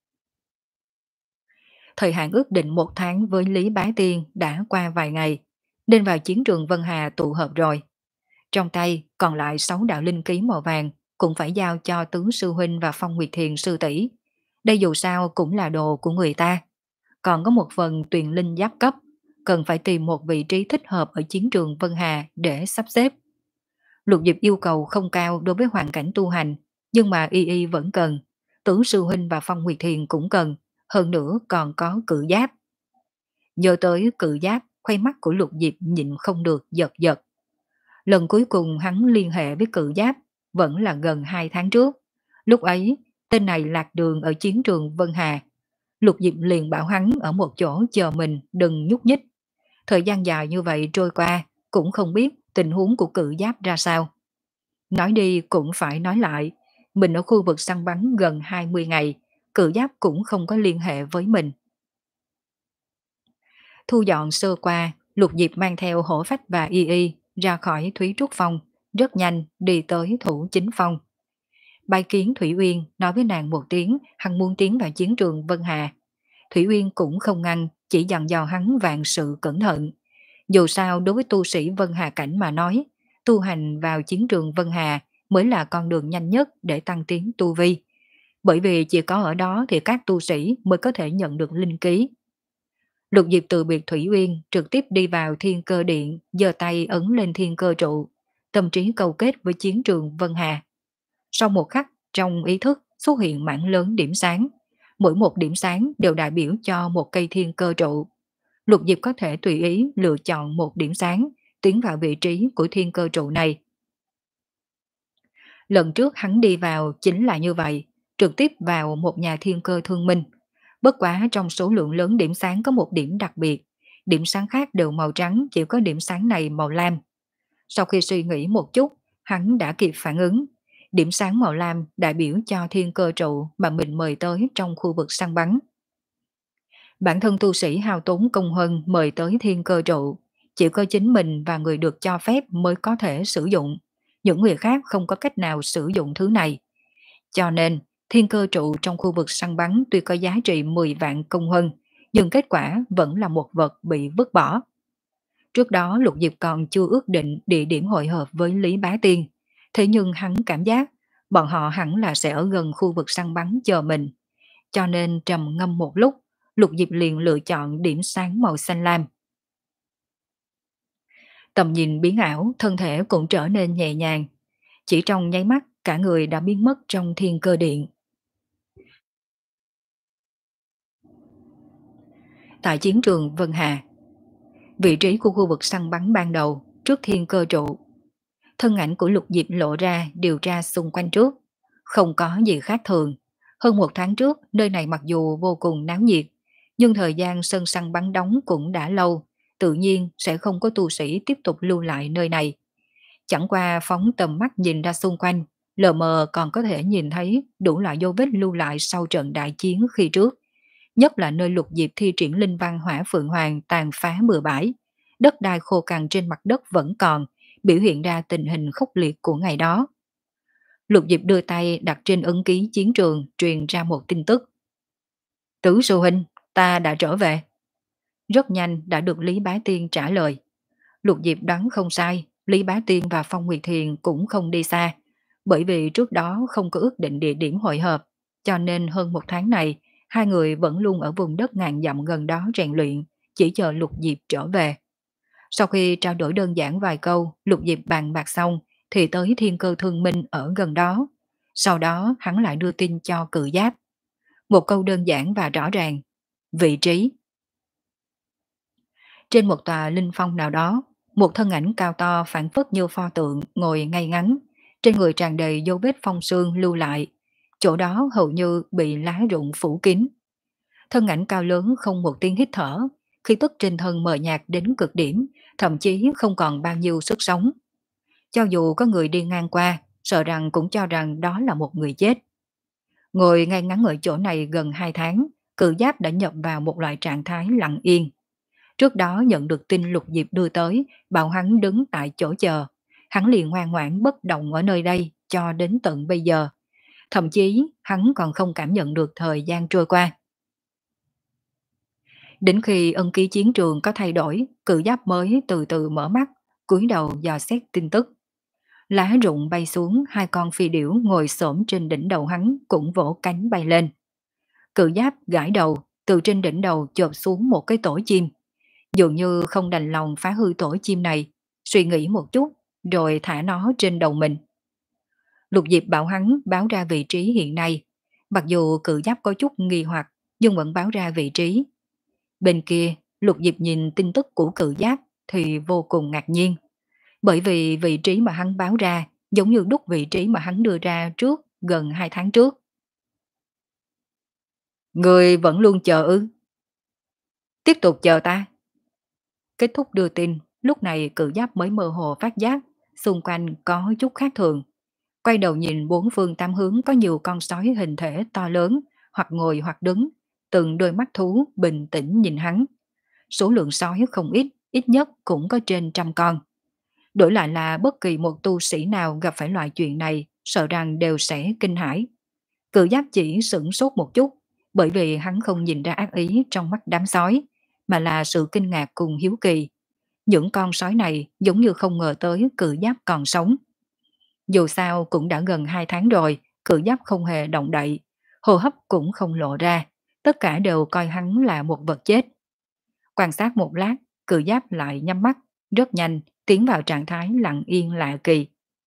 Thời hạn ước định một tháng với Lý Bá Tiên đã qua vài ngày, nên vào chiến trường Vân Hà tụ hợp rồi. Trong tay còn lại sáu đạo linh ký màu vàng cũng phải giao cho Tứ Sư Huynh và Phong Nguyệt Thiền Sư tỷ. Đây dù sao cũng là đồ của người ta. Còn có một phần tuyền linh giáp cấp, cần phải tìm một vị trí thích hợp ở chiến trường Vân Hà để sắp xếp. Lục Diệp yêu cầu không cao đối với hoàn cảnh tu hành, nhưng mà Y Y vẫn cần, Tứ Sư Huynh và Phong Nguyệt Thiền cũng cần, hơn nữa còn có cự giáp. Nhớ tới cự giáp, khoai mắt của Lục Diệp nhịn không được giật giật. Lần cuối cùng hắn liên hệ với cự giáp vẫn là gần hai tháng trước. Lúc ấy, tên này lạc đường ở chiến trường Vân Hà. Lục Diệp liền bảo hắn ở một chỗ chờ mình đừng nhúc nhích. Thời gian dài như vậy trôi qua, cũng không biết tình huống của cự giáp ra sao. Nói đi cũng phải nói lại, mình ở khu vực săn bắn gần hai mươi ngày, cự giáp cũng không có liên hệ với mình. Thu dọn sơ qua, Lục Diệp mang theo hổ phách và y y ra khỏi Thúy Trúc Phong, rất nhanh đi tới Thủ Chính Phong. Bái kiến Thủy Uyên nói với nàng một tiếng, hắn muốn tiến vào chiến trường Vân Hà. Thủy Uyên cũng không ngăn, chỉ dặn dò hắn vạn sự cẩn thận. Dù sao đối với tu sĩ Vân Hà cảnh mà nói, tu hành vào chiến trường Vân Hà mới là con đường nhanh nhất để tăng tiến tu vi. Bởi vì chỉ có ở đó thì các tu sĩ mới có thể nhận được linh ký. Lục Diệp từ biệt Thủy Uyên trực tiếp đi vào Thiên Cơ Điện, giơ tay ấn lên Thiên Cơ Trụ, tâm trí câu kết với chiến trường Vân Hà. Sau một khắc, trong ý thức xuất hiện mảng lớn điểm sáng. Mỗi một điểm sáng đều đại biểu cho một cây Thiên Cơ Trụ. Lục Diệp có thể tùy ý lựa chọn một điểm sáng, tiến vào vị trí của Thiên Cơ Trụ này. Lần trước hắn đi vào chính là như vậy, trực tiếp vào một nhà thiên cơ thương minh. Bất quá trong số lượng lớn điểm sáng có một điểm đặc biệt, điểm sáng khác đều màu trắng, chỉ có điểm sáng này màu lam. Sau khi suy nghĩ một chút, hắn đã kịp phản ứng. Điểm sáng màu lam đại biểu cho thiên cơ trụ mà mình mời tới trong khu vực săn bắn. Bản thân tu sĩ hao tốn công hơn mời tới thiên cơ trụ, chỉ có chính mình và người được cho phép mới có thể sử dụng. Những người khác không có cách nào sử dụng thứ này. Cho nên, thiên cơ trụ trong khu vực săn bắn tuy có giá trị mười vạn công huân, nhưng kết quả vẫn là một vật bị vứt bỏ. Trước đó Lục Diệp còn chưa ước định địa điểm hội hợp với Lý Bá Tiên. Thế nhưng hắn cảm giác bọn họ hẳn là sẽ ở gần khu vực săn bắn chờ mình, cho nên trầm ngâm một lúc, Lục Diệp liền lựa chọn điểm sáng màu xanh lam. Tầm nhìn biến ảo, thân thể cũng trở nên nhẹ nhàng. Chỉ trong nháy mắt, cả người đã biến mất trong thiên cơ điện. Tại chiến trường Vân Hà, vị trí của khu vực săn bắn ban đầu, trước thiên cơ trụ, thân ảnh của Lục Diệp lộ ra điều tra xung quanh trước. Không có gì khác thường. Hơn một tháng trước, nơi này mặc dù vô cùng náo nhiệt, nhưng thời gian sân săn bắn đóng cũng đã lâu, tự nhiên sẽ không có tu sĩ tiếp tục lưu lại nơi này. Chẳng qua phóng tầm mắt nhìn ra xung quanh, lờ mờ còn có thể nhìn thấy đủ loại dấu vết lưu lại sau trận đại chiến khi trước. Nhất là nơi Lục Diệp thi triển linh văn hỏa phượng hoàng tàn phá bừa bãi, đất đai khô cằn trên mặt đất vẫn còn, biểu hiện ra tình hình khốc liệt của ngày đó. Lục Diệp đưa tay đặt trên ấn ký chiến trường, truyền ra một tin tức. Tứ sư huynh, ta đã trở về. Rất nhanh đã được Lý Bá Tiên trả lời. Lục Diệp đoán không sai, Lý Bá Tiên và Phong Nguyệt Thiền cũng không đi xa, bởi vì trước đó không có ước định địa điểm hội hợp, cho nên hơn một tháng này, hai người vẫn luôn ở vùng đất ngàn dặm gần đó rèn luyện, chỉ chờ Lục Diệp trở về. Sau khi trao đổi đơn giản vài câu, Lục Diệp bàn bạc xong, thì tới Thiên Cơ Thương Minh ở gần đó. Sau đó hắn lại đưa tin cho Cự Giáp. Một câu đơn giản và rõ ràng. Vị trí. Trên một tòa linh phong nào đó, một thân ảnh cao to phản phất như pho tượng ngồi ngay ngắn, trên người tràn đầy dấu vết phong sương lưu lại. Chỗ đó hầu như bị lá rụng phủ kín. Thân ảnh cao lớn không một tiếng hít thở, khí tức trên thân mờ nhạt đến cực điểm, thậm chí không còn bao nhiêu sức sống. Cho dù có người đi ngang qua, sợ rằng cũng cho rằng đó là một người chết. Ngồi ngay ngắn ở chỗ này gần hai tháng, Cự Giáp đã nhập vào một loại trạng thái lặng yên. Trước đó nhận được tin Lục Diệp đưa tới, bảo hắn đứng tại chỗ chờ. Hắn liền ngoan ngoãn bất động ở nơi đây cho đến tận bây giờ. Thậm chí hắn còn không cảm nhận được thời gian trôi qua. Đến khi ân ký chiến trường có thay đổi, Cự Giáp mới từ từ mở mắt, cúi đầu dò xét tin tức. Lá rụng bay xuống, hai con phi điểu ngồi xổm trên đỉnh đầu hắn cũng vỗ cánh bay lên. Cự Giáp gãi đầu, từ trên đỉnh đầu chộp xuống một cái tổ chim. Dường như không đành lòng phá hư tổ chim này, suy nghĩ một chút, rồi thả nó trên đầu mình. Lục Diệp bảo hắn báo ra vị trí hiện nay. Mặc dù Cự Giáp có chút nghi hoặc, nhưng vẫn báo ra vị trí. Bên kia, Lục Diệp nhìn tin tức của Cự Giáp thì vô cùng ngạc nhiên. Bởi vì vị trí mà hắn báo ra giống như đúc vị trí mà hắn đưa ra trước gần hai tháng trước. Người vẫn luôn chờ ư? Tiếp tục chờ ta. Kết thúc đưa tin, lúc này Cự Giáp mới mơ hồ phát giác, xung quanh có chút khác thường. Quay đầu nhìn bốn phương tám hướng có nhiều con sói hình thể to lớn, hoặc ngồi hoặc đứng, từng đôi mắt thú bình tĩnh nhìn hắn. Số lượng sói không ít, ít nhất cũng có trên trăm con. Đổi lại là bất kỳ một tu sĩ nào gặp phải loại chuyện này, sợ rằng đều sẽ kinh hãi. Cự Giáp chỉ sửng sốt một chút, bởi vì hắn không nhìn ra ác ý trong mắt đám sói, mà là sự kinh ngạc cùng hiếu kỳ. Những con sói này giống như không ngờ tới Cự Giáp còn sống. Dù sao cũng đã gần hai tháng rồi, Cự Giáp không hề động đậy, hô hấp cũng không lộ ra, tất cả đều coi hắn là một vật chết. Quan sát một lát, Cự Giáp lại nhắm mắt, rất nhanh tiến vào trạng thái lặng yên lạ kỳ.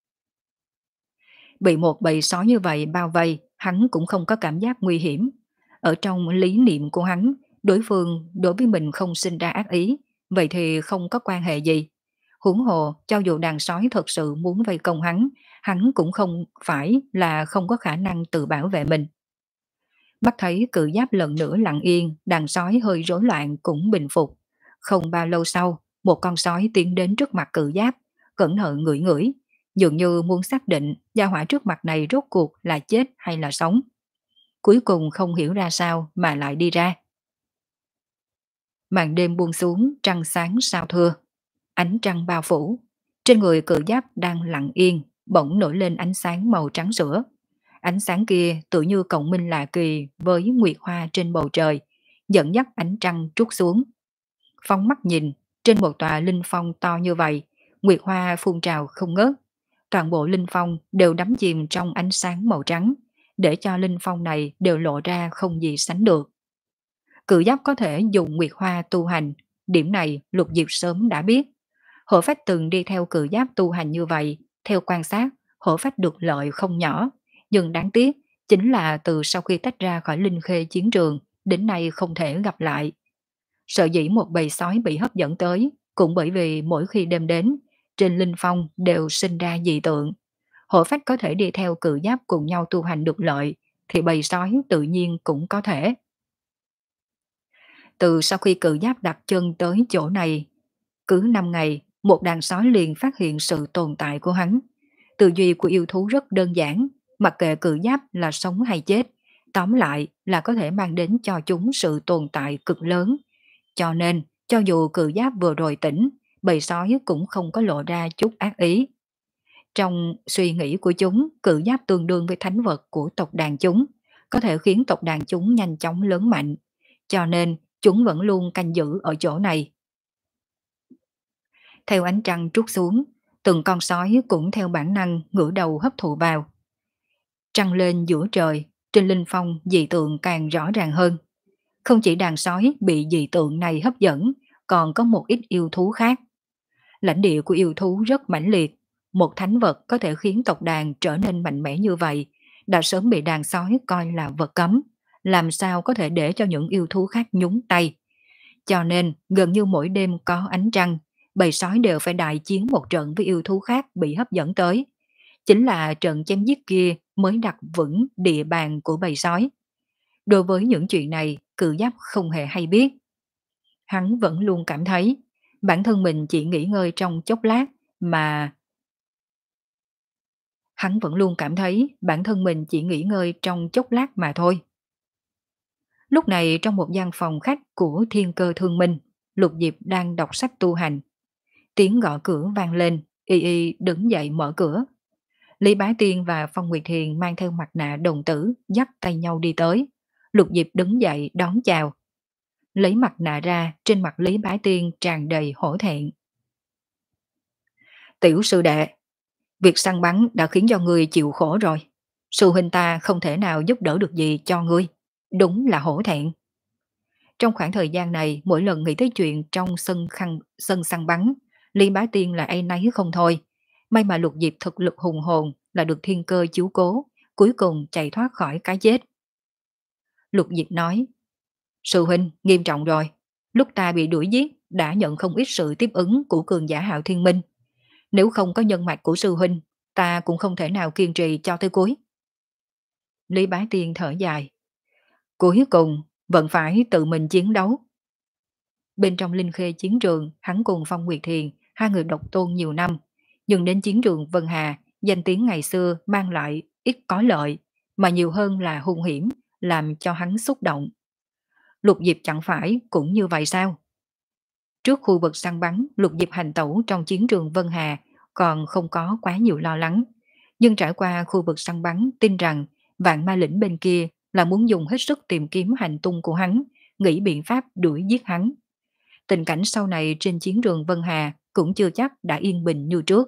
Bị một bầy sói như vậy bao vây, hắn cũng không có cảm giác nguy hiểm. Ở trong lý niệm của hắn, đối phương đối với mình không sinh ra ác ý, vậy thì không có quan hệ gì. Huống hồ, cho dù đàn sói thật sự muốn vây công hắn, hắn cũng không phải là không có khả năng tự bảo vệ mình. Mắt thấy Cự Giáp lần nữa lặng yên, đàn sói hơi rối loạn cũng bình phục. Không bao lâu sau, một con sói tiến đến trước mặt Cự Giáp, cẩn thận ngửi ngửi, dường như muốn xác định gia hỏa trước mặt này rốt cuộc là chết hay là sống. Cuối cùng không hiểu ra sao mà lại đi ra. Màn đêm buông xuống, trăng sáng sao thưa. Ánh trăng bao phủ, trên người Cự Giáp đang lặng yên, bỗng nổi lên ánh sáng màu trắng sữa. Ánh sáng kia tự như cộng minh lạ kỳ với nguyệt hoa trên bầu trời, dẫn dắt ánh trăng trút xuống. Phóng mắt nhìn, trên một tòa linh phong to như vậy, nguyệt hoa phun trào không ngớt. toàn bộ linh phong đều đắm chìm trong ánh sáng màu trắng, để cho linh phong này đều lộ ra không gì sánh được. Cự giáp có thể dùng nguyệt hoa tu hành, điểm này Lục Diệp sớm đã biết. Hổ phách từng đi theo cự giáp tu hành như vậy, theo quan sát, hổ phách được lợi không nhỏ, nhưng đáng tiếc chính là từ sau khi tách ra khỏi linh khê chiến trường, đến nay không thể gặp lại. Sợ dĩ một bầy sói bị hấp dẫn tới, cũng bởi vì mỗi khi đêm đến, trên linh phong đều sinh ra dị tượng. Hổ phách có thể đi theo cự giáp cùng nhau tu hành được lợi, thì bầy sói tự nhiên cũng có thể. Từ sau khi cự giáp đặt chân tới chỗ này, cứ năm ngày, một đàn sói liền phát hiện sự tồn tại của hắn. Tư duy của yêu thú rất đơn giản, mặc kệ cự giáp là sống hay chết, tóm lại là có thể mang đến cho chúng sự tồn tại cực lớn. Cho nên, cho dù cự giáp vừa rồi tỉnh, bầy sói cũng không có lộ ra chút ác ý. Trong suy nghĩ của chúng, cự giáp tương đương với thánh vật của tộc đàn chúng, có thể khiến tộc đàn chúng nhanh chóng lớn mạnh. Cho nên, chúng vẫn luôn canh giữ ở chỗ này. Theo ánh trăng trút xuống, từng con sói cũng theo bản năng ngửa đầu hấp thụ vào. Trăng lên giữa trời, trên linh phong dị tượng càng rõ ràng hơn. Không chỉ đàn sói bị dị tượng này hấp dẫn, còn có một ít yêu thú khác. Lãnh địa của yêu thú rất mãnh liệt, một thánh vật có thể khiến tộc đàn trở nên mạnh mẽ như vậy, đã sớm bị đàn sói coi là vật cấm, làm sao có thể để cho những yêu thú khác nhúng tay. Cho nên, gần như mỗi đêm có ánh trăng, bầy sói đều phải đại chiến một trận với yêu thú khác bị hấp dẫn tới. Chính là trận chém giết kia mới đặt vững địa bàn của bầy sói. Đối với những chuyện này, cự giáp không hề hay biết. Hắn vẫn luôn cảm thấy, bản thân mình chỉ nghỉ ngơi trong chốc lát mà... Hắn vẫn luôn cảm thấy bản thân mình chỉ nghỉ ngơi trong chốc lát mà thôi. Lúc này trong một gian phòng khách của Thiên Cơ Thương Minh, Lục Diệp đang đọc sách tu hành. Tiếng gõ cửa vang lên, Y Y đứng dậy mở cửa. Lý Bá Tiên và Phong Nguyệt Thiền mang theo mặt nạ đồng tử, dắt tay nhau đi tới. Lục Diệp đứng dậy đón chào. Lấy mặt nạ ra, trên mặt Lý Bá Tiên tràn đầy hổ thẹn. Tiểu sư đệ, việc săn bắn đã khiến cho ngươi chịu khổ rồi. Sư huynh ta không thể nào giúp đỡ được gì cho ngươi. Đúng là hổ thẹn. Trong khoảng thời gian này, mỗi lần nghĩ tới chuyện trong sân khăn, sân săn bắn, Lý Bá Tiên là áy náy không thôi. May mà Lục Diệp thực lực hùng hồn, là được thiên cơ chiếu cố, cuối cùng chạy thoát khỏi cái chết. Lục Diệp nói, sư huynh nghiêm trọng rồi, lúc ta bị đuổi giết đã nhận không ít sự tiếp ứng của cường giả Hạo Thiên Minh. Nếu không có nhân mạch của sư huynh, ta cũng không thể nào kiên trì cho tới cuối. Lý Bá Tiên thở dài, cuối cùng vẫn phải tự mình chiến đấu. Bên trong Linh Khê chiến trường, hắn cùng Phong Nguyệt Thiền, hai người độc tôn nhiều năm, nhưng đến chiến trường Vân Hà, danh tiếng ngày xưa mang lại ít có lợi, mà nhiều hơn là hung hiểm, làm cho hắn xúc động. Lục Diệp chẳng phải cũng như vậy sao? Trước khu vực săn bắn, Lục Diệp hành tẩu trong chiến trường Vân Hà còn không có quá nhiều lo lắng, nhưng trải qua khu vực săn bắn tin rằng Vạn Ma Lĩnh bên kia là muốn dùng hết sức tìm kiếm hành tung của hắn, nghĩ biện pháp đuổi giết hắn. Tình cảnh sau này trên chiến trường Vân Hà cũng chưa chắc đã yên bình như trước.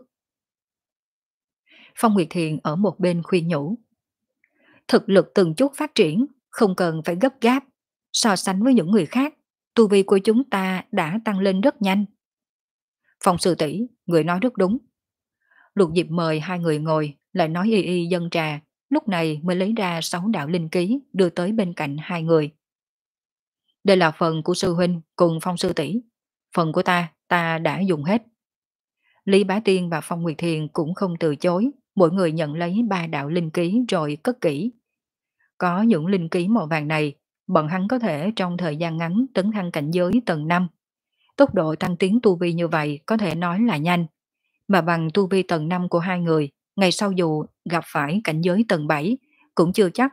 Phong Nguyệt Thiền ở một bên khuyên nhủ. Thực lực từng chút phát triển, không cần phải gấp gáp. So sánh với những người khác, tu vi của chúng ta đã tăng lên rất nhanh. Phong sư tỷ, người nói rất đúng. Lục Diệp mời hai người ngồi, lại nói y y dân trà, lúc này mới lấy ra sáu đạo linh ký đưa tới bên cạnh hai người. Đây là phần của sư huynh cùng Phong sư tỷ, phần của ta, ta đã dùng hết. Lý Bá Tiên và Phong Nguyệt Thiền cũng không từ chối, mỗi người nhận lấy ba đạo linh ký rồi cất kỹ. Có những linh ký màu vàng này, bọn hắn có thể trong thời gian ngắn tấn thăng cảnh giới tầng năm. Tốc độ tăng tiến tu vi như vậy có thể nói là nhanh, mà bằng tu vi tầng năm của hai người, ngày sau dù gặp phải cảnh giới tầng bảy, cũng chưa chắc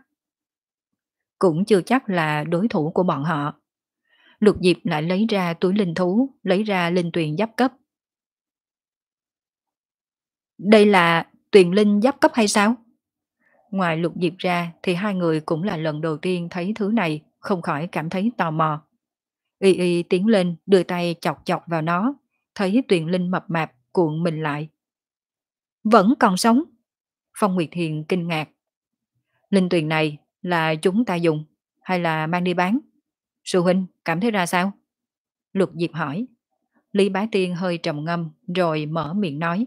cũng chưa chắc là đối thủ của bọn họ. Lục Diệp lại lấy ra túi linh thú, lấy ra linh tuyền giáp cấp. Đây là tuyền linh giáp cấp hay sao? Ngoài Lục Diệp ra thì hai người cũng là lần đầu tiên thấy thứ này, không khỏi cảm thấy tò mò. Y Y tiến lên đưa tay chọc chọc vào nó, thấy tuyền linh mập mạp cuộn mình lại. Vẫn còn sống. Phong Nguyệt Thiền kinh ngạc. Linh tuyền này là chúng ta dùng hay là mang đi bán? Sư huynh cảm thấy ra sao? Lục Diệp hỏi. Lý Bá Tiên hơi trầm ngâm rồi mở miệng nói.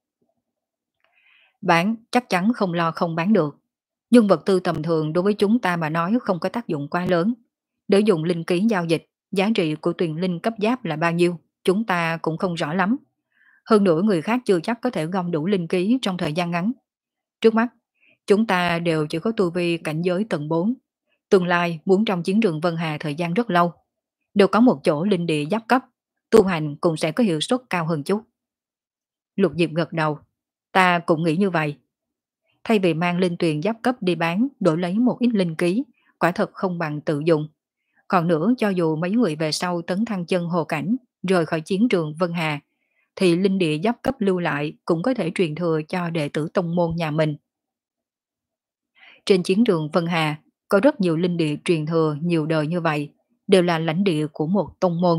Bán chắc chắn không lo không bán được. Nhưng vật tư tầm thường đối với chúng ta mà nói không có tác dụng quá lớn. Để dùng linh ký giao dịch, giá trị của tuyền linh cấp giáp là bao nhiêu, chúng ta cũng không rõ lắm. Hơn nữa người khác chưa chắc có thể gom đủ linh ký trong thời gian ngắn. Trước mắt, chúng ta đều chỉ có tu vi cảnh giới tầng bốn. Tương lai muốn trong chiến trường Vân Hà thời gian rất lâu. Đều có một chỗ linh địa giáp cấp, tu hành cũng sẽ có hiệu suất cao hơn chút. Lục Diệp gật đầu. Ta cũng nghĩ như vậy. Thay vì mang linh tuyền giáp cấp đi bán đổi lấy một ít linh ký, quả thật không bằng tự dùng. Còn nữa cho dù mấy người về sau tấn thăng chân hồ cảnh, rời khỏi chiến trường Vân Hà, thì linh địa giáp cấp lưu lại cũng có thể truyền thừa cho đệ tử tông môn nhà mình. Trên chiến trường Vân Hà, có rất nhiều linh địa truyền thừa nhiều đời như vậy, đều là lãnh địa của một tông môn.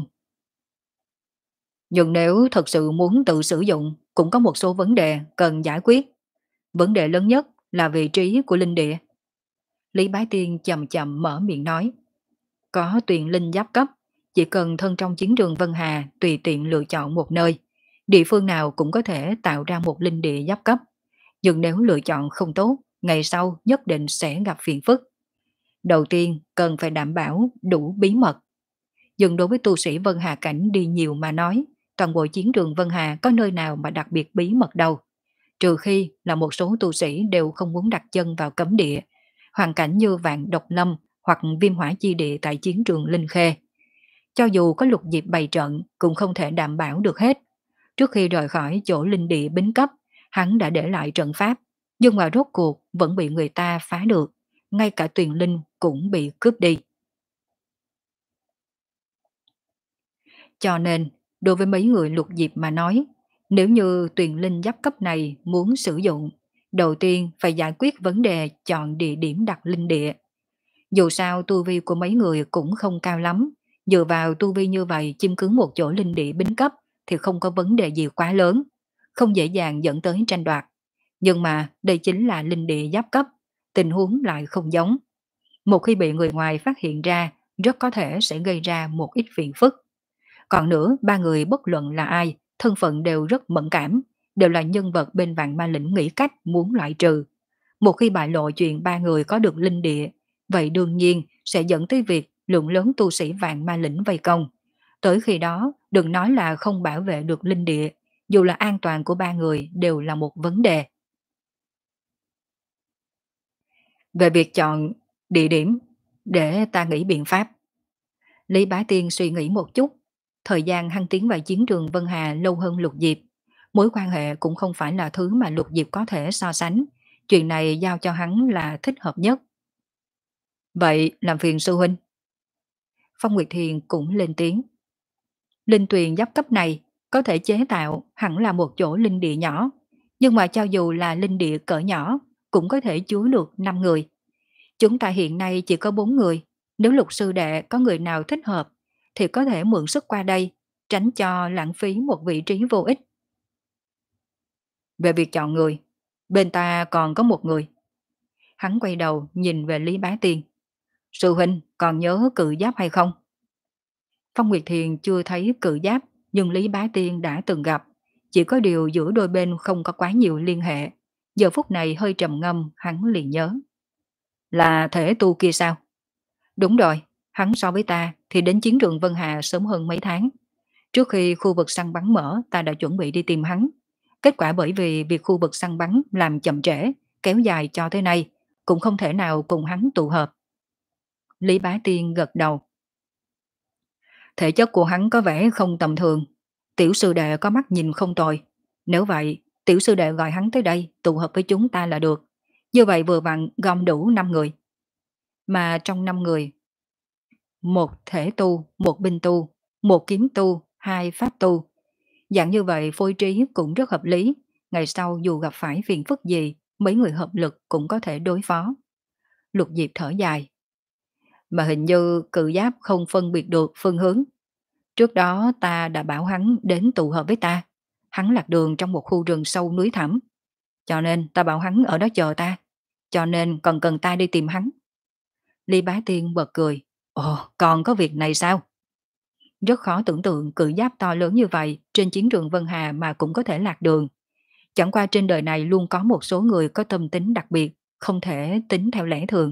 Nhưng nếu thật sự muốn tự sử dụng, cũng có một số vấn đề cần giải quyết. Vấn đề lớn nhất là vị trí của linh địa. Lý Bái Tiên chậm chậm mở miệng nói. Có tuyền linh giáp cấp, chỉ cần thân trong chiến trường Vân Hà tùy tiện lựa chọn một nơi. Địa phương nào cũng có thể tạo ra một linh địa giáp cấp. Nhưng nếu lựa chọn không tốt, ngày sau nhất định sẽ gặp phiền phức. Đầu tiên cần phải đảm bảo đủ bí mật. Nhưng đối với tu sĩ Vân Hà cảnh đi nhiều mà nói, toàn bộ chiến trường Vân Hà có nơi nào mà đặc biệt bí mật đâu. Trừ khi là một số tu sĩ đều không muốn đặt chân vào cấm địa, hoàn cảnh như Vạn Độc Lâm hoặc Viêm Hỏa Chi Địa tại chiến trường Linh Khê. Cho dù có Lục Diệp bày trận cũng không thể đảm bảo được hết. Trước khi rời khỏi chỗ linh địa bính cấp, hắn đã để lại trận pháp, nhưng mà rốt cuộc vẫn bị người ta phá được, ngay cả tuyền linh cũng bị cướp đi. Cho nên, đối với mấy người Lục Diệp mà nói, nếu như tuyền linh giáp cấp này muốn sử dụng, đầu tiên phải giải quyết vấn đề chọn địa điểm đặt linh địa. Dù sao tu vi của mấy người cũng không cao lắm, dựa vào tu vi như vậy chiếm cứ một chỗ linh địa bính cấp thì không có vấn đề gì quá lớn, không dễ dàng dẫn tới tranh đoạt. Nhưng mà đây chính là linh địa giáp cấp, tình huống lại không giống. Một khi bị người ngoài phát hiện ra, rất có thể sẽ gây ra một ít phiền phức. Còn nữa, ba người bất luận là ai, thân phận đều rất mẫn cảm, đều là nhân vật bên Vạn Ma Lĩnh nghĩ cách muốn loại trừ. Một khi bại lộ chuyện ba người có được linh địa, vậy đương nhiên sẽ dẫn tới việc lượng lớn tu sĩ Vạn Ma Lĩnh vây công. Tới khi đó, đừng nói là không bảo vệ được linh địa, dù là an toàn của ba người đều là một vấn đề. Về việc chọn địa điểm, để ta nghĩ biện pháp. Lý Bá Tiên suy nghĩ một chút, thời gian hắn tiến vào chiến trường Vân Hà lâu hơn Lục Diệp. Mối quan hệ cũng không phải là thứ mà Lục Diệp có thể so sánh. Chuyện này giao cho hắn là thích hợp nhất. Vậy làm phiền sư huynh. Phong Nguyệt Thiền cũng lên tiếng. Linh tuyền giáp cấp này có thể chế tạo hẳn là một chỗ linh địa nhỏ. Nhưng mà cho dù là linh địa cỡ nhỏ cũng có thể chứa được năm người. Chúng ta hiện nay chỉ có bốn người. Nếu Lục sư đệ có người nào thích hợp thì có thể mượn sức qua đây, tránh cho lãng phí một vị trí vô ích. Về việc chọn người, bên ta còn có một người. Hắn quay đầu nhìn về Lý Bá Tiên. Sư huynh còn nhớ cự giáp hay không? Phong Nguyệt Thiền chưa thấy cự giáp, nhưng Lý Bá Tiên đã từng gặp. Chỉ có điều giữa đôi bên không có quá nhiều liên hệ. Giờ phút này hơi trầm ngâm, hắn liền nhớ. Là thể tu kia sao? Đúng rồi, hắn so với ta thì đến chiến trường Vân Hà sớm hơn mấy tháng. Trước khi khu vực săn bắn mở, ta đã chuẩn bị đi tìm hắn. Kết quả bởi vì việc khu vực săn bắn làm chậm trễ, kéo dài cho tới nay, cũng không thể nào cùng hắn tụ hợp. Lý Bá Tiên gật đầu. Thể chất của hắn có vẻ không tầm thường. Tiểu sư đệ có mắt nhìn không tồi. Nếu vậy, tiểu sư đệ gọi hắn tới đây tụ hợp với chúng ta là được. Như vậy vừa vặn gom đủ năm người. Mà trong năm người, một thể tu, một binh tu, một kiếm tu, hai pháp tu. Dạng như vậy phối trí cũng rất hợp lý. Ngày sau dù gặp phải phiền phức gì, mấy người hợp lực cũng có thể đối phó. Lục Diệp thở dài. Mà hình như cự giáp không phân biệt được phương hướng. Trước đó ta đã bảo hắn đến tụ hợp với ta. Hắn lạc đường trong một khu rừng sâu núi thẳm. Cho nên ta bảo hắn ở đó chờ ta. Cho nên còn cần ta đi tìm hắn. Lý Bá Tiên bật cười. Ồ, còn có việc này sao? Rất khó tưởng tượng cự giáp to lớn như vậy trên chiến trường Vân Hà mà cũng có thể lạc đường. Chẳng qua trên đời này luôn có một số người có tâm tính đặc biệt, không thể tính theo lẽ thường.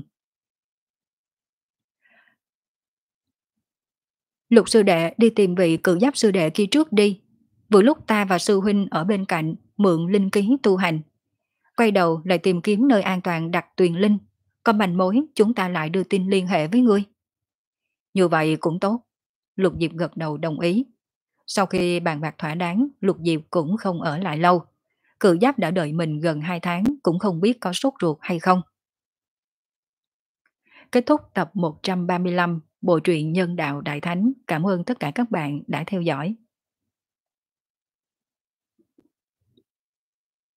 Lục sư đệ đi tìm vị cự giáp sư đệ kia trước đi. Vừa lúc ta và sư huynh ở bên cạnh mượn linh khí tu hành. Quay đầu lại tìm kiếm nơi an toàn đặt tuyền linh. Có manh mối chúng ta lại đưa tin liên hệ với ngươi. Như vậy cũng tốt. Lục Diệp gật đầu đồng ý. Sau khi bàn bạc thỏa đáng, Lục Diệp cũng không ở lại lâu. Cự giáp đã đợi mình gần hai tháng cũng không biết có sốt ruột hay không. Kết thúc tập một trăm ba mươi lăm Bộ truyện Nhân đạo Đại Thánh. Cảm ơn tất cả các bạn đã theo dõi.